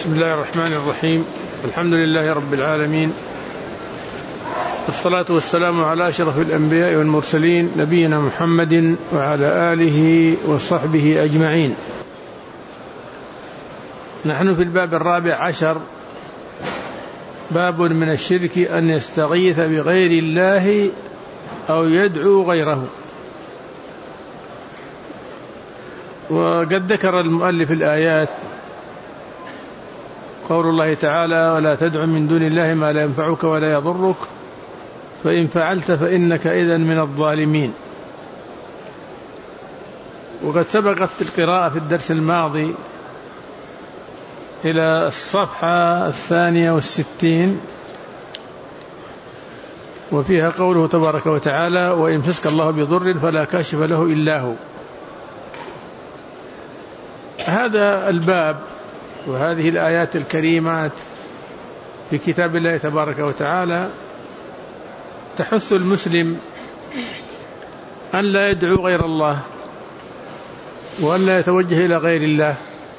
بسم الله الرحمن الرحيم. الحمد لله رب العالمين، والصلاة والسلام على أشرف الأنبياء والمرسلين نبينا محمد وعلى آله وصحبه أجمعين. نحن في الباب 14، باب من الشرك أن يستغيث بغير الله أو يدعو غيره. وقد ذكر المؤلف الآيات، قول الله تعالى: ولا تدع من دون الله ما لا ينفعك ولا يضرك فإن فعلت فإنك إذن من الظالمين. وقد سبقت القراءة في الدرس الماضي إلى الصفحة 62، وفيها قوله تبارك وتعالى: وإن يمسسك الله بضر فلا كاشف له إلا هو. هذا الباب وهذه الآيات الكريمات في كتاب الله تبارك وتعالى تحث المسلم أن لا يدعو غير الله، وأن لا يتوجه إلى غير الله،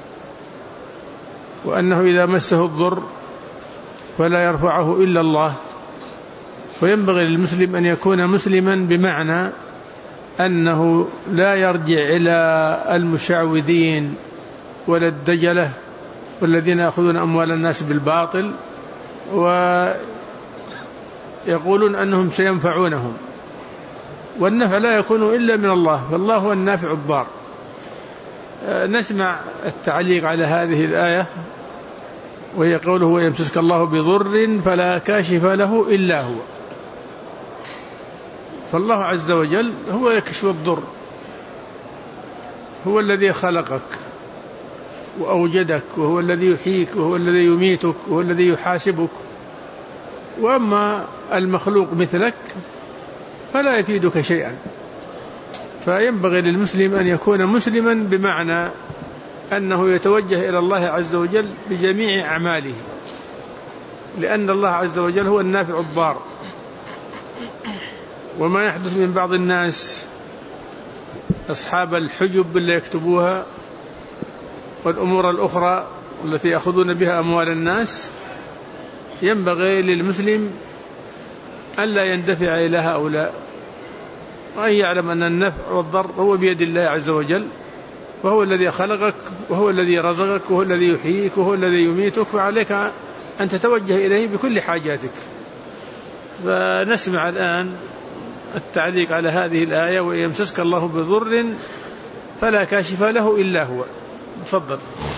وأنه إذا مسه الضر فلا يرفعه إلا الله. وينبغي للمسلم أن يكون مسلما بمعنى أنه لا يرجع إلى المشعوذين ولا الدجلة والذين يأخذون أموال الناس بالباطل ويقولون أنهم سينفعونهم، والنفع لا يكون إلا من الله، فالله هو النافع الضار. نسمع التعليق على هذه الآية، وهي قوله: ويمسسك الله بضر فلا كاشف له إلا هو. فالله عز وجل هو يكشف الضر، هو الذي خلقك وأوجدك، وهو الذي يحييك، وهو الذي يميتك، وهو الذي يحاسبك. وأما المخلوق مثلك فلا يفيدك شيئا. فينبغي للمسلم أن يكون مسلما بمعنى أنه يتوجه إلى الله عز وجل بجميع أعماله، لأن الله عز وجل هو النافع الضار. وما يحدث من بعض الناس أصحاب الحجب اللي يكتبوها والأمور الأخرى التي يأخذون بها أموال الناس، ينبغي للمسلم ألا يندفع إلى هؤلاء، وأن يعلم أن النفع والضر هو بيد الله عز وجل، وهو الذي خلقك، وهو الذي رزقك، وهو الذي يحييك، وهو الذي يميتك، فعليك أن تتوجه إليه بكل حاجاتك. فنسمع الآن التعليق على هذه الآية: ويمسسك الله بضر فلا كاشف له إلا هو. تفضل.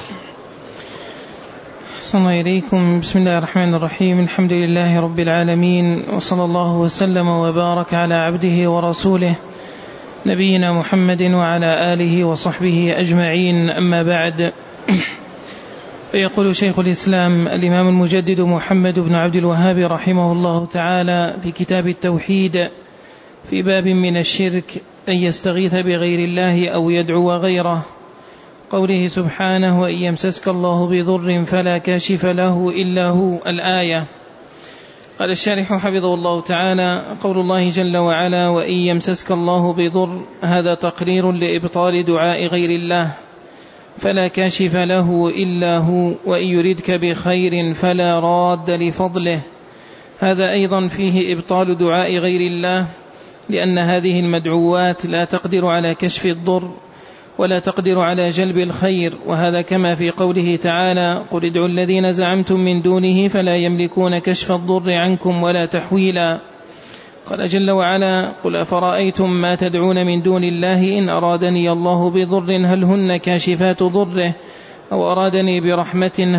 السلام عليكم. بسم الله الرحمن الرحيم. الحمد لله رب العالمين، وصلى الله وسلم وبارك على عبده ورسوله نبينا محمد وعلى آله وصحبه أجمعين. أما بعد، فيقول شيخ الإسلام الإمام المجدد محمد بن عبد الوهاب رحمه الله تعالى في كتاب التوحيد في باب من الشرك أن يستغيث بغير الله أو يدعو غيره، قوله سبحانه: وإن يمسسك الله بضر فلا كاشف له إلا هو، الآية. قال الشارح حفظه الله تعالى: قول الله جل وعلا: وإن يمسسك الله بضر، هذا تقرير لإبطال دعاء غير الله، فلا كاشف له إلا هو، وإن يردك بخير فلا راد لفضله. هذا أيضا فيه إبطال دعاء غير الله، لأن هذه المدعوات لا تقدر على كشف الضر ولا تقدر على جلب الخير، وهذا كما في قوله تعالى: قل ادعوا الذين زعمتم من دونه فلا يملكون كشف الضر عنكم ولا تحويلا. قال جل وعلا: قل أفرأيتم ما تدعون من دون الله إن أرادني الله بضر هل هن كاشفات ضره أو أرادني برحمة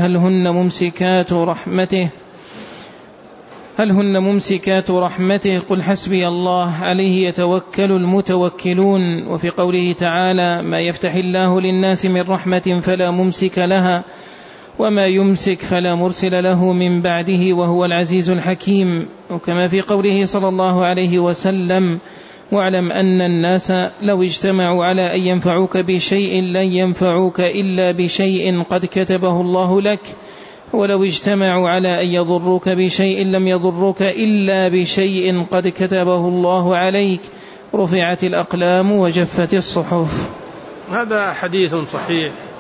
هل هن ممسكات رحمته قل حسبي الله عليه يتوكل المتوكلون. وفي قوله تعالى: ما يفتح الله للناس من رحمة فلا ممسك لها وما يمسك فلا مرسل له من بعده وهو العزيز الحكيم. وكما في قوله صلى الله عليه وسلم: واعلم أن الناس لو اجتمعوا على أن ينفعوك بشيء لن ينفعوك إلا بشيء قد كتبه الله لك، ولو اجتمعوا على أن يضروك بشيء لم يضروك إلا بشيء قد كتبه الله عليك، رفعت الأقلام وجفت الصحف. هذا حديث صحيح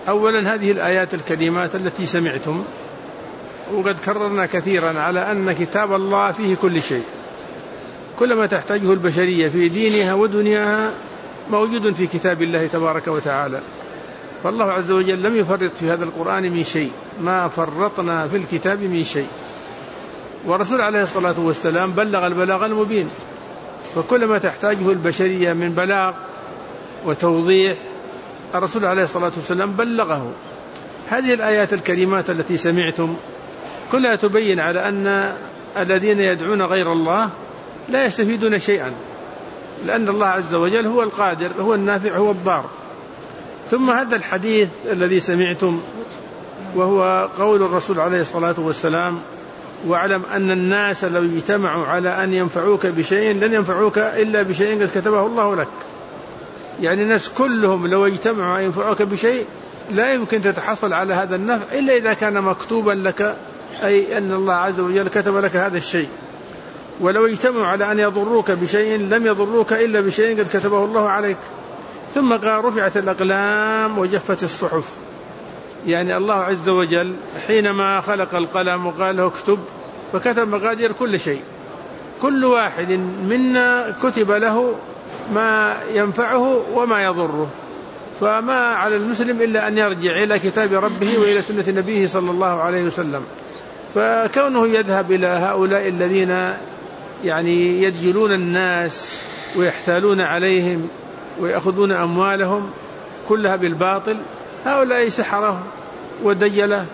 أولا هذه الآيات الكريمات التي سمعتم، وقد كررنا كثيرا على أن كتاب الله فيه كل شيء، كل ما تحتاجه البشرية في دينها ودنياها موجود في كتاب الله تبارك وتعالى. فالله عز وجل لم يفرط في هذا القرآن من شيء، ما فرطنا في الكتاب من شيء. ورسول عليه الصلاة والسلام بلغ البلاغ المبين، فكل ما تحتاجه البشرية من بلاغ وتوضيح الرسول عليه الصلاة والسلام بلغه. هذه الآيات الكريمات التي سمعتم كلها تبين على أن الذين يدعون غير الله لا يستفيدون شيئا، لأن الله عز وجل هو القادر، هو النافع، هو الضار. ثم هذا الحديث الذي سمعتم وهو قول الرسول عليه الصلاة والسلام: واعلم أن الناس لو اجتمعوا على أن ينفعوك بشيء لن ينفعوك إلا بشيء قد كتبه الله لك. يعني الناس كلهم لو اجتمعوا أن ينفعوك بشيء لا يمكن تتحصل على هذا النفع إلا إذا كان مكتوبا لك، أي أن الله عز وجل كتب لك هذا الشيء. ولو اجتمعوا على أن يضروك بشيء لم يضروك إلا بشيء قد كتبه الله عليك. ثم قال: رفعت الأقلام وجفت الصحف. يعني الله عز وجل حينما خلق القلم وقال له اكتب فكتب مقادير كل شيء، كل واحد منا كتب له ما ينفعه وما يضره. فما على المسلم إلا أن يرجع إلى كتاب ربه وإلى سنة نبيه صلى الله عليه وسلم. فكونه يذهب إلى هؤلاء الذين يعني يدجلون الناس ويحتالون عليهم ويأخذون أموالهم كلها بالباطل، هؤلاء سحرة ودجلة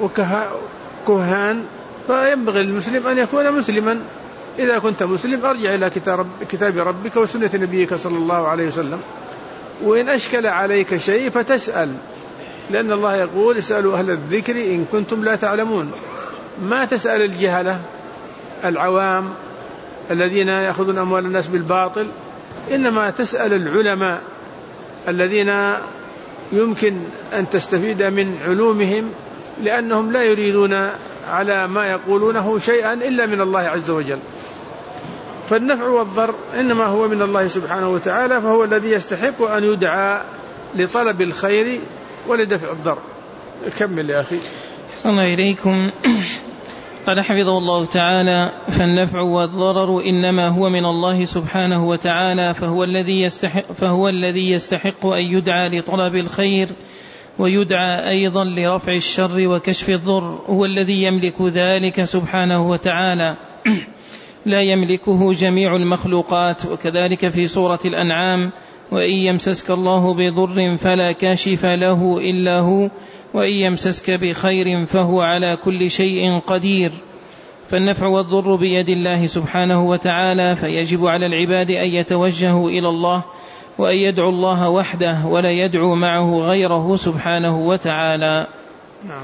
وكهان. فينبغي للمسلم أن يكون مسلما. إذا كنت مسلم أرجع إلى كتاب ربك وسنة نبيك صلى الله عليه وسلم. وإن أشكل عليك شيء فتسأل، لأن الله يقول: اسألوا أهل الذكر إن كنتم لا تعلمون. ما تسأل الجهلة العوام الذين يأخذون أموال الناس بالباطل، إنما تسأل العلماء الذين يمكن أن تستفيد من علومهم، لأنهم لا يريدون على ما يقولونه شيئا إلا من الله عز وجل. فالنفع والضر إنما هو من الله سبحانه وتعالى، فهو الذي يستحق أن يدعى لطلب الخير ولدفع الضر. كمل يا أخي. أحسن الله إليكم. قال حفظه الله تعالى: فالنفع والضرر إنما هو من الله سبحانه وتعالى، فهو الذي يستحق أن يدعى لطلب الخير ويدعى أيضا لرفع الشر وكشف الضر. هو الذي يملك ذلك سبحانه وتعالى، لا يملكه جميع المخلوقات. وكذلك في سورة الأنعام: وإن يمسسك الله بضر فلا كاشف له إلا هو وإن يمسسك بخير فهو على كل شيء قدير. فالنفع والضر بيد الله سبحانه وتعالى، فيجب على العباد أن يتوجهوا إلى الله وأن يدعو الله وحده ولا يدعو معه غيره سبحانه وتعالى. نعم.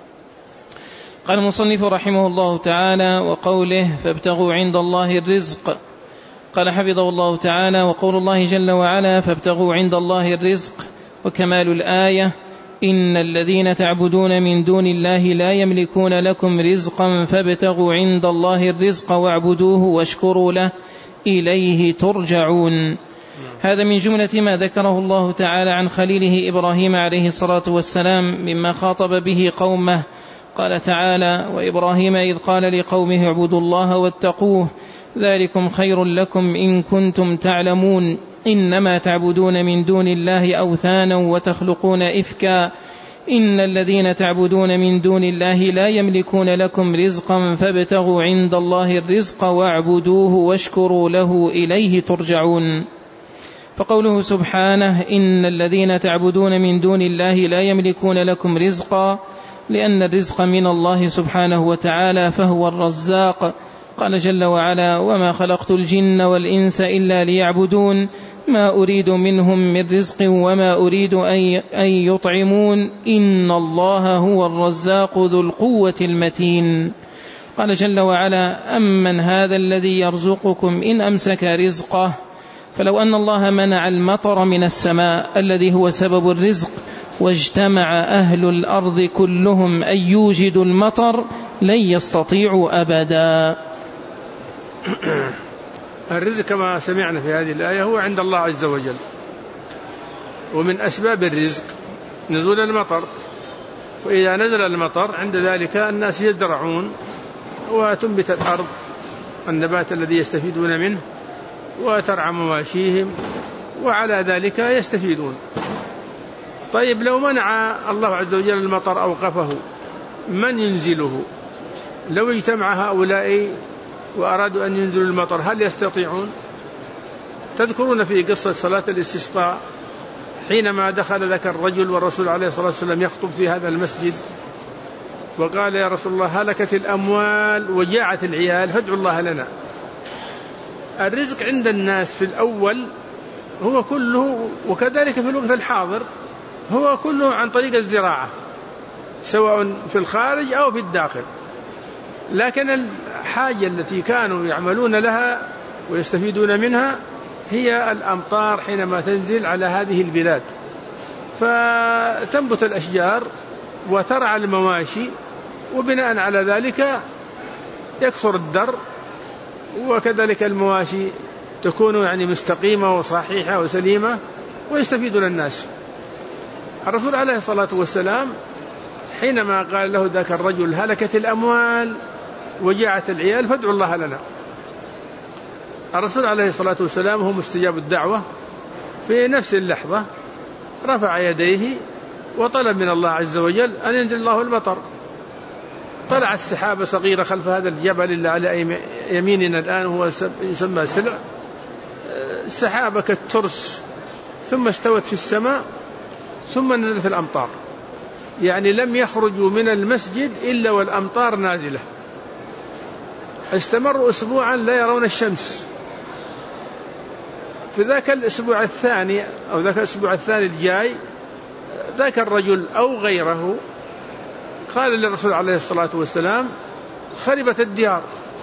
قال المصنف رحمه الله تعالى: وقوله: فابتغوا عند الله الرزق. قال حفظه الله تعالى: وقول الله جل وعلا: فابتغوا عند الله الرزق. وكمال الآية: إن الذين تعبدون من دون الله لا يملكون لكم رزقا فابتغوا عند الله الرزق واعبدوه واشكروا له إليه ترجعون. هذا من جملة ما ذكره الله تعالى عن خليله إبراهيم عليه الصلاة والسلام مما خاطب به قومه. قال تعالى: وإبراهيم إذ قال لقومه اعبدوا الله واتقوه ذلكم خير لكم إن كنتم تعلمون إنما تعبدون من دون الله أوثانا وتخلقون إفكا إن الذين تعبدون من دون الله لا يملكون لكم رزقا فابتغوا عند الله الرزق واعبدوه واشكروا له إليه ترجعون. فقوله سبحانه: إن الذين تعبدون من دون الله لا يملكون لكم رزقا، لأن الرزق من الله سبحانه وتعالى فهو الرزاق. قال جل وعلا: وما خلقت الجن والإنس إلا ليعبدون ما أريد منهم من رزق وما أريد أن يطعمون إن الله هو الرزاق ذو القوة المتين. قال جل وعلا: أمن هذا الذي يرزقكم إن أمسك رزقه. فلو أن الله منع المطر من السماء الذي هو سبب الرزق واجتمع أهل الأرض كلهم أن يوجدوا المطر لن يستطيعوا أبدا. الرزق كما سمعنا في هذه الآية هو عند الله عز وجل. ومن أسباب الرزق نزول المطر. وإذا نزل المطر عند ذلك الناس يزرعون وتنبت الأرض النبات الذي يستفيدون منه وترعى مواشيهم، وعلى ذلك يستفيدون. طيب لو منع الله عز وجل المطر أوقفه، من ينزله؟ لو اجتمع هؤلاء وأرادوا أن ينزلوا المطر هل يستطيعون؟ تذكرون في قصة صلاة الاستسقاء حينما دخل ذاك الرجل والرسول عليه الصلاة والسلام يخطب في هذا المسجد وقال يا رسول الله هلكت الأموال وجاعت العيال فادعوا الله لنا. الرزق عند الناس في الأول هو كله، وكذلك في الوقت الحاضر هو كله عن طريق الزراعة سواء في الخارج أو في الداخل، لكن الحاجة التي كانوا يعملون لها ويستفيدون منها هي الأمطار حينما تنزل على هذه البلاد، فتنبت الأشجار وترعى المواشي، وبناء على ذلك يكثر الدر، وكذلك المواشي تكون مستقيمة وصحيحة وسليمة ويستفيدون الناس. الرسول عليه الصلاة والسلام حينما قال له ذاك الرجل هلكت الأموال وجاعت العيال فادعوا الله لنا، الرسول عليه الصلاة والسلام هو مستجاب الدعوة، في نفس اللحظة رفع يديه وطلب من الله عز وجل أن ينزل الله المطر. طلعت سحابة صغيرة خلف هذا الجبل اللي على يميننا الآن هو يسمى سلع، السحابة كالترس، ثم استوت في السماء ثم نزلت الأمطار، لم يخرجوا من المسجد إلا والأمطار نازلة. استمروا أسبوعا لا يرون الشمس. في ذاك الأسبوع الثاني أو ذاك الأسبوع الثاني الجاي ذاك الرجل أو غيره قال للرسول عليه الصلاة والسلام خربت الديار،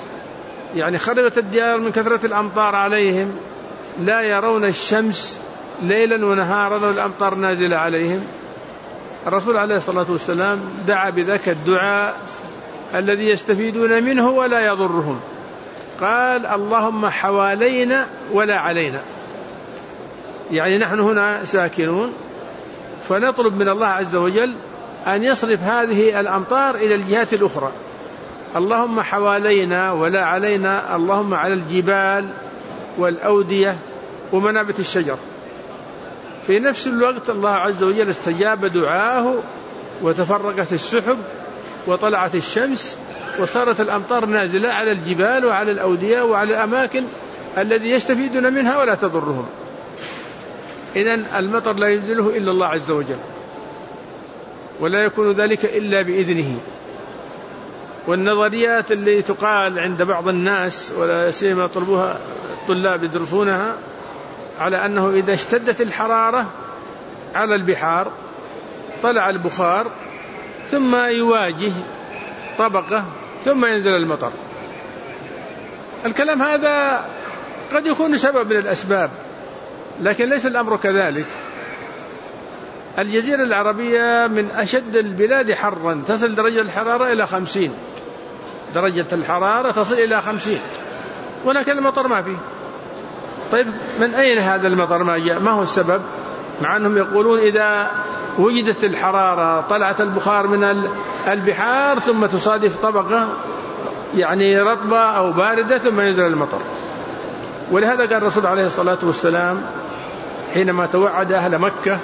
خربت الديار من كثرة الأمطار عليهم، لا يرون الشمس ليلا ونهارا والأمطار نازلة عليهم. الرسول عليه الصلاة والسلام دعا بذاك الدعاء الذي يستفيدون منه ولا يضرهم، قال اللهم حوالينا ولا علينا، نحن هنا ساكنون فنطلب من الله عز وجل أن يصرف هذه الأمطار إلى الجهات الأخرى. اللهم حوالينا ولا علينا، اللهم على الجبال والأودية ومنابت الشجر. في نفس الوقت الله عز وجل استجاب دعاه وتفرقت السحب وطلعت الشمس وصارت الأمطار نازلة على الجبال وعلى الأودية وعلى الأماكن الذي يستفيدون منها ولا تضرهم. إذن المطر لا ينزله إلا الله عز وجل، ولا يكون ذلك إلا بإذنه. والنظريات اللي تقال عند بعض الناس ولا سيما طلبوها الطلاب يدرسونها على أنه إذا اشتدت الحرارة على البحار طلع البخار ثم يواجه طبقة ثم ينزل المطر. الكلام هذا قد يكون سبب من الأسباب، لكن ليس الأمر كذلك. الجزيرة العربية من أشد البلاد حرا، تصل درجة الحرارة إلى 50 درجة الحرارة تصل إلى 50، ولكن المطر ما فيه. طيب من أين هذا المطر ما جاء؟ ما هو السبب؟ مع أنهم يقولون إذا وجدت الحرارة طلعت البخار من البحار ثم تصادف طبقة رطبة أو باردة ثم ينزل المطر. ولهذا قال الرسول عليه الصلاة والسلام حينما توعد أهل مكة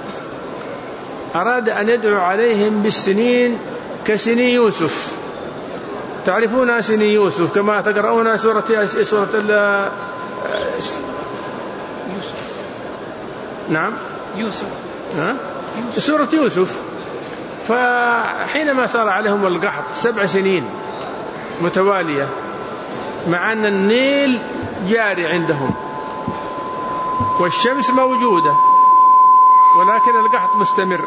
أراد أن يدعو عليهم بالسنين كسني يوسف. تعرفون سني يوسف كما تقرؤون سورة نعم يوسف سورة يوسف. فحينما صار عليهم القحط 7 سنين متوالية مع أن النيل جاري عندهم والشمس موجودة ولكن القحط مستمر،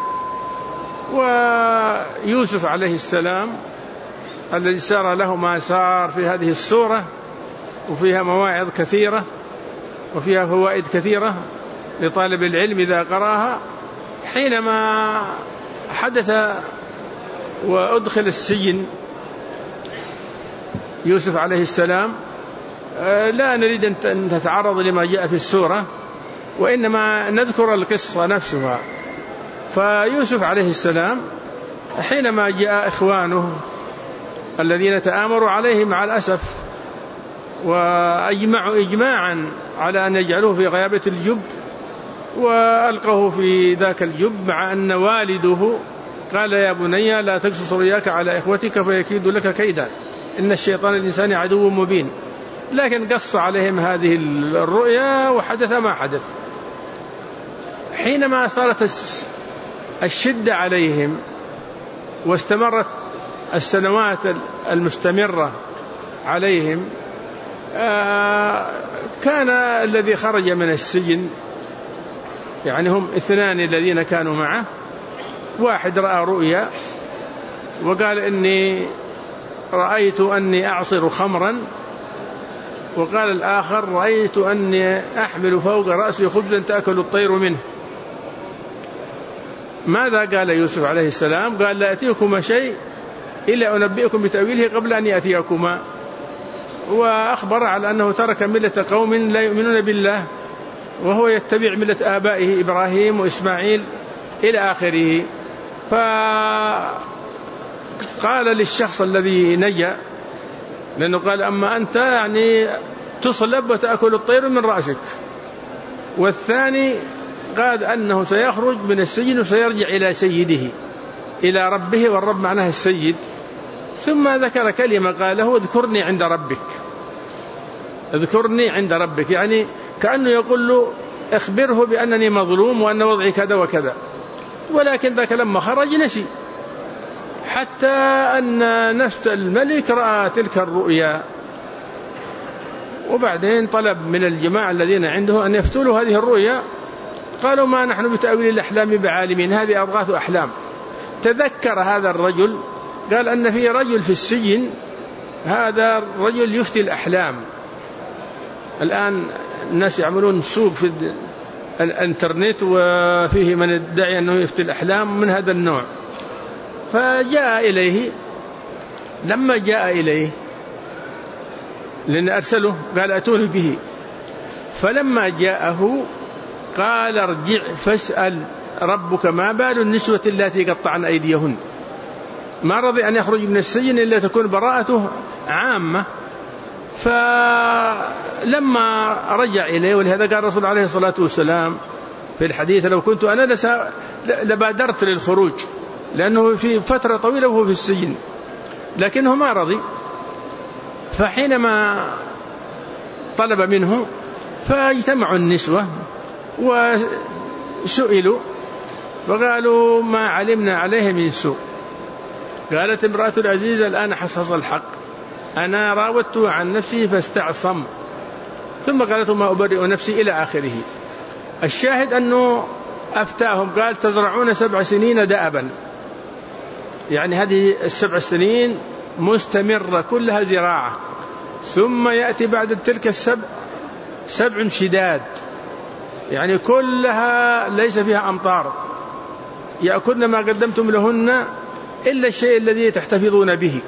ويوسف عليه السلام الذي سار له ما سار في هذه السورة وفيها مواعظ كثيرة وفيها فوائد كثيرة لطالب العلم إذا قرأها، حينما حدث وأدخل السجن يوسف عليه السلام، لا نريد أن نتعرض لما جاء في السورة وإنما نذكر القصة نفسها. فيوسف عليه السلام حينما جاء إخوانه الذين تآمروا عليه مع الأسف وأجمعوا إجماعا على أن يجعلوه في غيابة الجب وألقوه في ذاك الجب، مع أن والده قال يا بني لا تقصص رؤياك على إخوتك فيكيد لك كيدا إن الشيطان الإنسان عدو مبين. لكن قص عليهم هذه الرؤيا وحدث ما حدث. حينما صارت الشدة عليهم واستمرت السنوات المستمرة عليهم، كان الذي خرج من السجن، يعني هم 2 الذين كانوا معه، واحد رأى رؤيا وقال إني رأيت أني أعصر خمرا، وقال الآخر رأيت أني أحمل فوق رأسي خبزا تأكل الطير منه. ماذا قال يوسف عليه السلام؟ قال لا يأتيكما شيء إلا أنبئكم بتأويله قبل أن يأتيكما، وأخبر على أنه ترك ملة قوم لا يؤمنون بالله وهو يتبع ملة آبائه إبراهيم وإسماعيل إلى آخره. فقال للشخص الذي نجا، لأنه قال أما أنت يعني تصلب وتأكل الطير من رأسك، والثاني قال أنه سيخرج من السجن وسيرجع إلى سيده إلى ربه، والرب معناه السيد. ثم ذكر كلمة قال له اذكرني عند ربك، اذكرني عند ربك، يعني كأنه يقول له اخبره بأنني مظلوم وأن وضعي كذا وكذا. ولكن ذاك لما خرج نسي، حتى أن نفس الملك رأى تلك الرؤيا، وبعدين طلب من الجماعة الذين عنده أن يفتولوا هذه الرؤيا. قالوا ما نحن بتأويل الأحلام بعالمين، هذه أضغاث أحلام. تذكر هذا الرجل، قال أن في رجل في السجن، هذا الرجل يفتي الأحلام. الآن الناس يعملون سوق في الانترنت وفيه من يدعي أنه يفتي الأحلام من هذا النوع. فجاء إليه، لما جاء إليه لأن أرسله قال أتوني به، فلما جاءه قال ارجع فاسأل ربك ما بال النسوة التي قطعن أيديهن. ما رضي أن يخرج من السجن إلا تكون براءته عامة. فلما رجع إليه، ولهذا قال الرسول عليه الصلاة والسلام في الحديث لو كنت أنا لبادرت للخروج، لأنه في فترة طويلة وهو في السجن، لكنه ما رضي. فحينما طلب منه فاجتمعوا النسوة وسئلوا وقالوا ما علمنا عليه من سوء. قالت امرأة العزيز الآن حصص الحق، أنا راودته عن نفسي فاستعصم. ثم قالت ما أبرئ نفسي إلى آخره. الشاهد أنه أفتاهم، قال تزرعون 7 سنين دأبا، يعني هذه 7 سنين مستمرة كلها زراعة، ثم يأتي بعد تلك 7 شداد، يعني كلها ليس فيها أمطار، يأكلن ما قدمتم لهن إلا الشيء الذي تحتفظون به.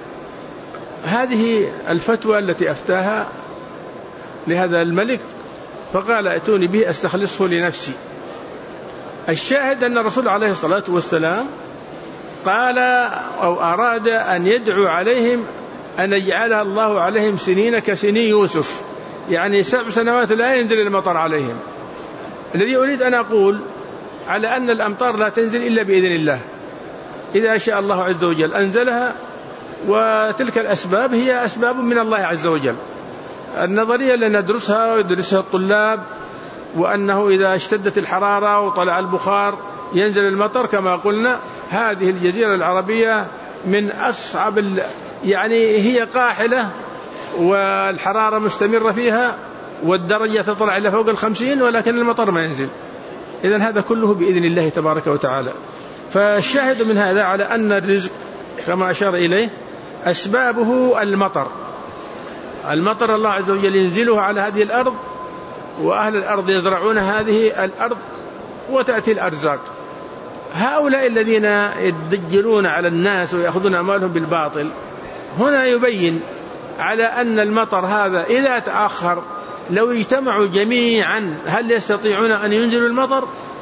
هذه الفتوى التي أفتاها لهذا الملك، فقال ائتوني به أستخلصه لنفسي. الشاهد أن الرسول عليه الصلاة والسلام قال أو أراد أن يدعو عليهم أن يجعلها الله عليهم سنين كسني يوسف، يعني 7 سنوات لا ينزل المطر عليهم. الذي أريد أن أقول على أن الأمطار لا تنزل إلا بإذن الله، إذا شاء الله عز وجل أنزلها، وتلك الأسباب هي أسباب من الله عز وجل. النظرية اللي ندرسها ويدرسها الطلاب، وأنه إذا اشتدت الحرارة وطلع البخار ينزل المطر كما قلنا، هذه الجزيرة العربية من أصعب، يعني هي قاحلة والحرارة مستمرة فيها والدرجة تطلع إلى فوق 50 ولكن المطر ما ينزل. إذن هذا كله بإذن الله تبارك وتعالى. فالشاهد من هذا على أن الرزق كما أشار إليه أسبابه المطر. المطر الله عز وجل ينزله على هذه الأرض، وأهل الأرض يزرعون هذه الأرض وتأتي الأرزاق. هؤلاء الذين يدجلون على الناس ويأخذون أموالهم بالباطل، هنا يبين على أن المطر هذا إذا تأخر لو اجتمعوا جميعا هل يستطيعون أن ينزلوا المطر؟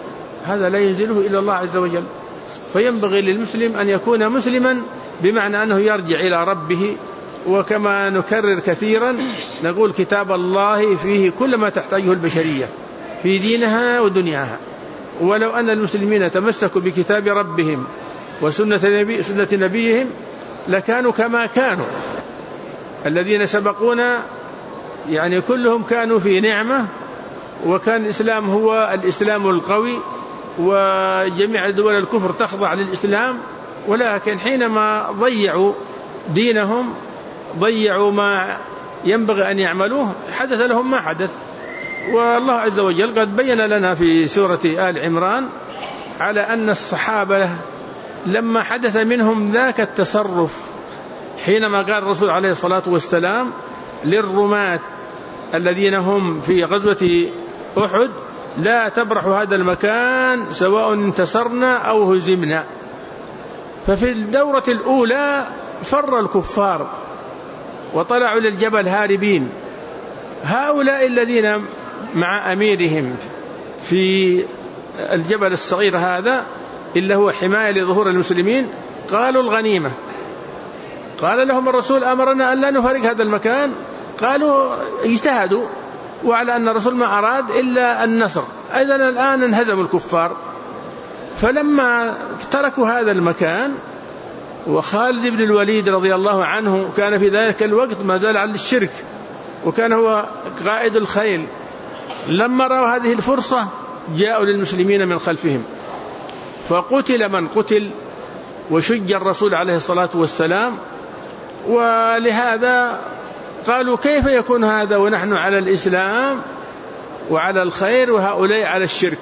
هذا لا ينزله إلا الله عز وجل. فينبغي للمسلم أن يكون مسلما بمعنى أنه يرجع إلى ربه. وكما نكرر كثيرا نقول كتاب الله فيه كل ما تحتاجه البشرية في دينها ودنياها. ولو أن المسلمين تمسكوا بكتاب ربهم وسنة نبيهم لكانوا كما كانوا. الذين سبقونا يعني كلهم كانوا في نعمة، وكان الإسلام هو الإسلام القوي، وجميع دول الكفر تخضع للإسلام. ولكن حينما ضيعوا دينهم، ضيعوا ما ينبغي أن يعملوه، حدث لهم ما حدث. والله عز وجل قد بين لنا في سورة آل عمران على أن الصحابة لما حدث منهم ذاك التصرف حينما قال الرسول عليه الصلاة والسلام للرماة الذين هم في غزوة أحد: لا تبرحوا هذا المكان سواء انتصرنا أو هزمنا. ففي الدورة الأولى فر الكفار وطلعوا للجبل هاربين. هؤلاء الذين مع أميرهم في الجبل الصغير هذا إلا هو حماية لظهور المسلمين قالوا الغنيمة. قال لهم الرسول: أمرنا أن لا نفارق هذا المكان. قالوا اجتهدوا، وعلى أن الرسول ما أراد إلا النصر. أيضا الآن انهزم الكفار. فلما تركوا هذا المكان، وخالد بن الوليد رضي الله عنه كان في ذلك الوقت ما زال على الشرك، وكان هو قائد الخيل، لما رأوا هذه الفرصة جاءوا للمسلمين من خلفهم، فقتل من قتل وشج الرسول عليه الصلاة والسلام. ولهذا قالوا: كيف يكون هذا ونحن على الإسلام وعلى الخير وهؤلاء على الشرك؟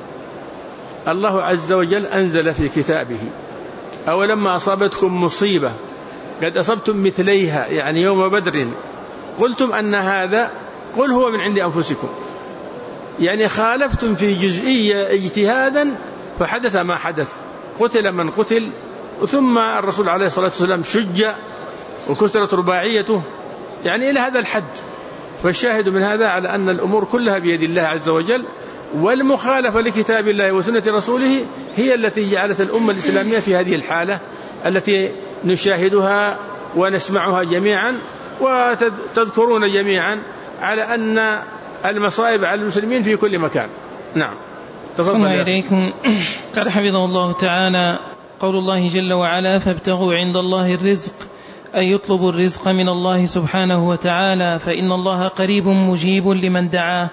الله عز وجل أنزل في كتابه: أولما أصابتكم مصيبة قد أصبتم مثليها، يعني يوم بدر، قلتم أن هذا، قل هو من عند أنفسكم. يعني خالفتم في جزئية اجتهادا فحدث ما حدث، قتل من قتل، ثم الرسول عليه الصلاة والسلام شج وكسرت رباعيته، يعني إلى هذا الحد. فالشاهد من هذا على أن الأمور كلها بيد الله عز وجل، والمخالفة لكتاب الله وسنة رسوله هي التي جعلت الأمة الإسلامية في هذه الحالة التي نشاهدها ونسمعها جميعا، وتذكرون جميعا على أن المصائب على المسلمين في كل مكان. نعم، تفضل إليكم. قال حفظه الله تعالى: قول الله جل وعلا: فابتغوا عند الله الرزق، أن يطلبوا الرزق من الله سبحانه وتعالى، فإن الله قريب مجيب لمن دعاه.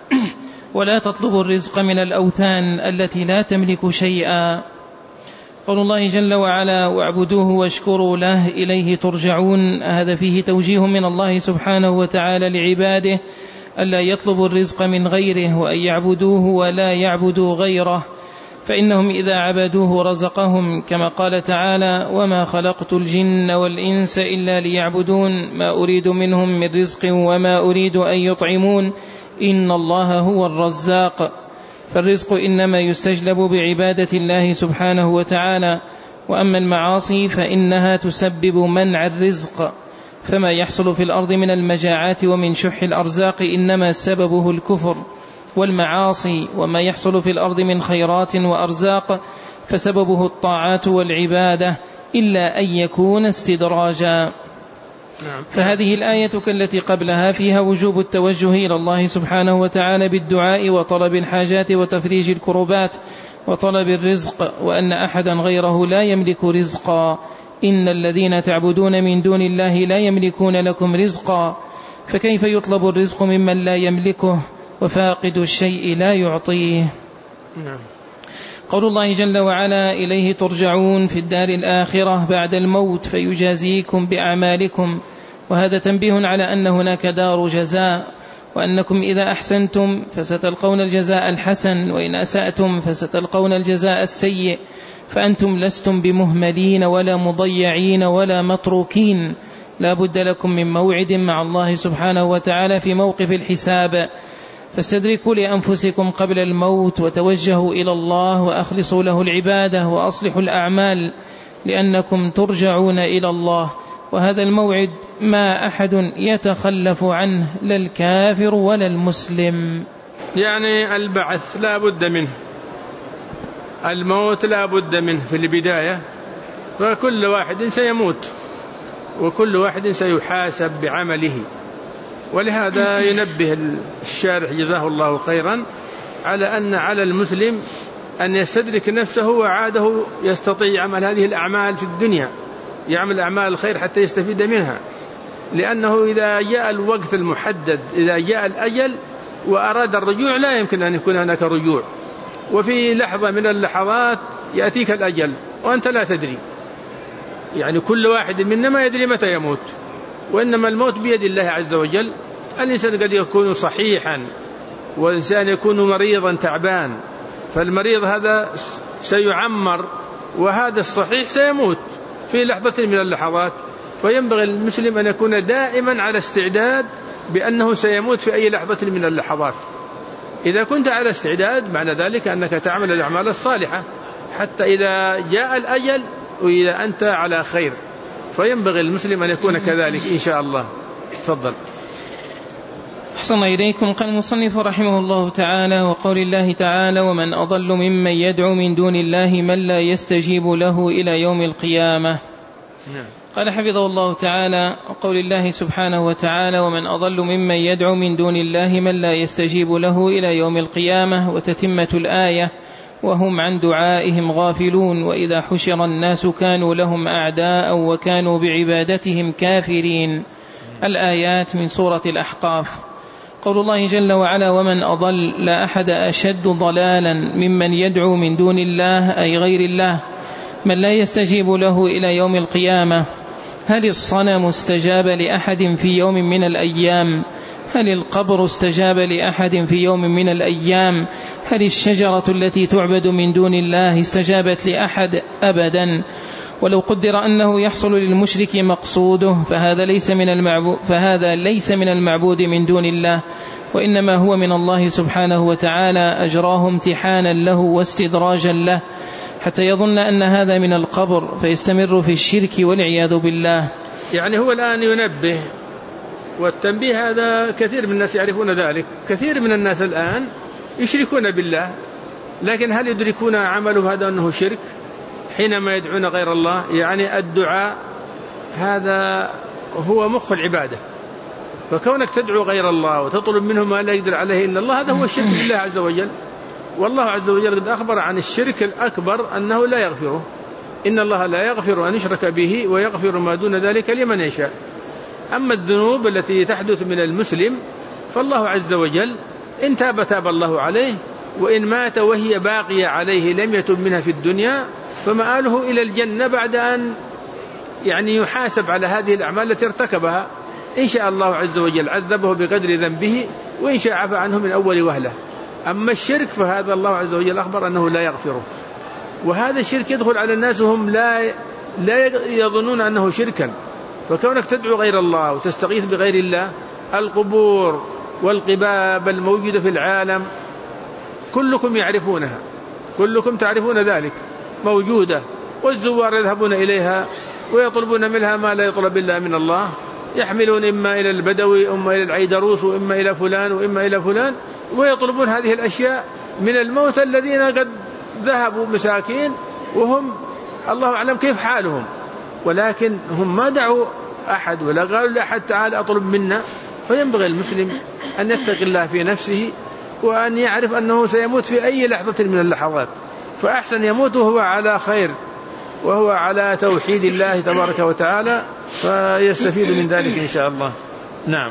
ولا تطلبوا الرزق من الأوثان التي لا تملك شيئا. قول الله جل وعلا: واعبدوه واشكروا له إليه ترجعون، هذا فيه توجيه من الله سبحانه وتعالى لعباده ألا يطلبوا الرزق من غيره، وأن يعبدوه ولا يعبدوا غيره، فإنهم إذا عبدوه رزقهم، كما قال تعالى: وما خلقت الجن والإنس إلا ليعبدون ما أريد منهم من رزق وما أريد أن يطعمون إن الله هو الرزاق. فالرزق إنما يستجلب بعبادة الله سبحانه وتعالى، وأما المعاصي فإنها تسبب منع الرزق. فما يحصل في الأرض من المجاعات ومن شح الأرزاق إنما سببه الكفر والمعاصي، وما يحصل في الأرض من خيرات وأرزاق فسببه الطاعات والعبادة، إلا أن يكون استدراجا. فهذه الآية كالتي قبلها فيها وجوب التوجه إلى الله سبحانه وتعالى بالدعاء وطلب الحاجات وتفريج الكربات وطلب الرزق، وأن أحدا غيره لا يملك رزقا. إن الذين تعبدون من دون الله لا يملكون لكم رزقا، فكيف يطلب الرزق ممن لا يملكه؟ وفاقد الشيء لا يعطيه. قول الله جل وعلا: إليه ترجعون في الدار الآخرة بعد الموت فيجازيكم بأعمالكم. وهذا تنبيه على أن هناك دار جزاء، وأنكم إذا أحسنتم فستلقون الجزاء الحسن، وإن أسأتم فستلقون الجزاء السيء، فأنتم لستم بمهملين ولا مضيعين ولا متروكين، لا بد لكم من موعد مع الله سبحانه وتعالى في موقف الحساب. فاستدركوا لأنفسكم قبل الموت وتوجهوا إلى الله وأخلصوا له العبادة وأصلحوا الأعمال، لأنكم ترجعون إلى الله، وهذا الموعد ما أحد يتخلف عنه، لا الكافر ولا المسلم. يعني البعث لا بد منه، الموت لا بد منه في البداية، فكل واحد سيموت وكل واحد سيحاسب بعمله. ولهذا ينبه الشارح جزاه الله خيرا على أن على المسلم أن يستدرك نفسه وعاده يستطيع عمل هذه الأعمال في الدنيا، يعمل أعمال الخير حتى يستفيد منها، لأنه إذا جاء الوقت المحدد، إذا جاء الأجل وأراد الرجوع لا يمكن أن يكون هناك رجوع، وفي لحظة من اللحظات يأتيك الأجل وأنت لا تدري. يعني كل واحد منا ما يدري متى يموت، وإنما الموت بيد الله عز وجل. الإنسان قد يكون صحيحا والإنسان يكون مريضا تعبان، فالمريض هذا سيعمر وهذا الصحيح سيموت في لحظة من اللحظات. فينبغي المسلم أن يكون دائما على استعداد بأنه سيموت في أي لحظة من اللحظات. إذا كنت على استعداد معنى ذلك أنك تعمل الأعمال الصالحة حتى إذا جاء الأجل وإذا أنت على خير، فينبغي المسلم أن يكون كذلك إن شاء الله. تفضل. أحسن إليكم. قال المصنف رحمه الله تعالى: وقول الله تعالى: ومن أضل ممن يدعو من دون الله من لا يستجيب له إلى يوم القيامة. قال حفظه الله تعالى: وقول الله سبحانه وتعالى: ومن أضل ممن يدعو من دون الله من لا يستجيب له إلى يوم القيامة. وتتمة الآية: وهم عن دعائهم غافلون وإذا حشر الناس كانوا لهم أعداء وكانوا بعبادتهم كافرين. الآيات من سورة الأحقاف. قول الله جل وعلا: ومن أضل، لا أحد أشد ضلالا ممن يدعو من دون الله أي غير الله من لا يستجيب له إلى يوم القيامة. هل الصنم استجاب لأحد في يوم من الأيام؟ هل القبر استجاب لأحد في يوم من الأيام؟ هل الشجرة التي تعبد من دون الله استجابت لأحد؟ أبدا. ولو قدر أنه يحصل للمشرك مقصوده فهذا ليس من المعبود من دون الله، وإنما هو من الله سبحانه وتعالى، أجراه امتحانا له واستدراجا له حتى يظن أن هذا من القبر فيستمر في الشرك والعياذ بالله. يعني هو الآن ينبه، والتنبيه هذا كثير من الناس يعرفون ذلك. كثير من الناس الآن يشركون بالله، لكن هل يدركون عمله هذا أنه شرك حينما يدعون غير الله؟ يعني الدعاء هذا هو مخ العبادة، فكونك تدعو غير الله وتطلب منه ما لا يقدر عليه إلا الله هذا هو الشرك بالله عز وجل. والله عز وجل قد أخبر عن الشرك الأكبر أنه لا يغفره، إن الله لا يغفر أن يشرك به ويغفر ما دون ذلك لمن يشاء. أما الذنوب التي تحدث من المسلم فالله عز وجل إن تاب تاب الله عليه، وإن مات وهي باقية عليه لم يتب منها في الدنيا فمآله إلى الجنة بعد أن يعني يحاسب على هذه الأعمال التي ارتكبها. إن شاء الله عز وجل عذبه بقدر ذنبه، وإن شاء عفى عنه من أول وهلة. أما الشرك فهذا الله عز وجل أخبر أنه لا يغفره، وهذا الشرك يدخل على الناس وهم لا يظنون أنه شركا. فكونك تدعو غير الله وتستغيث بغير الله، القبور والقباب الموجودة في العالم كلكم يعرفونها، كلكم تعرفون ذلك، موجودة، والزوار يذهبون إليها ويطلبون منها ما لا يطلب إلا من الله، يحملون إما إلى البدوي إما إلى العيدروس وإما إلى فلان وإما إلى فلان، ويطلبون هذه الأشياء من الموتى الذين قد ذهبوا مساكين وهم الله أعلم كيف حالهم، ولكن هم ما دعوا أحد ولا قالوا لأحد تعال أطلب منا. فينبغي المسلم أن يتقي الله في نفسه وأن يعرف أنه سيموت في أي لحظة من اللحظات، فأحسن يموت وهو على خير وهو على توحيد الله تبارك وتعالى، فيستفيد من ذلك إن شاء الله. نعم.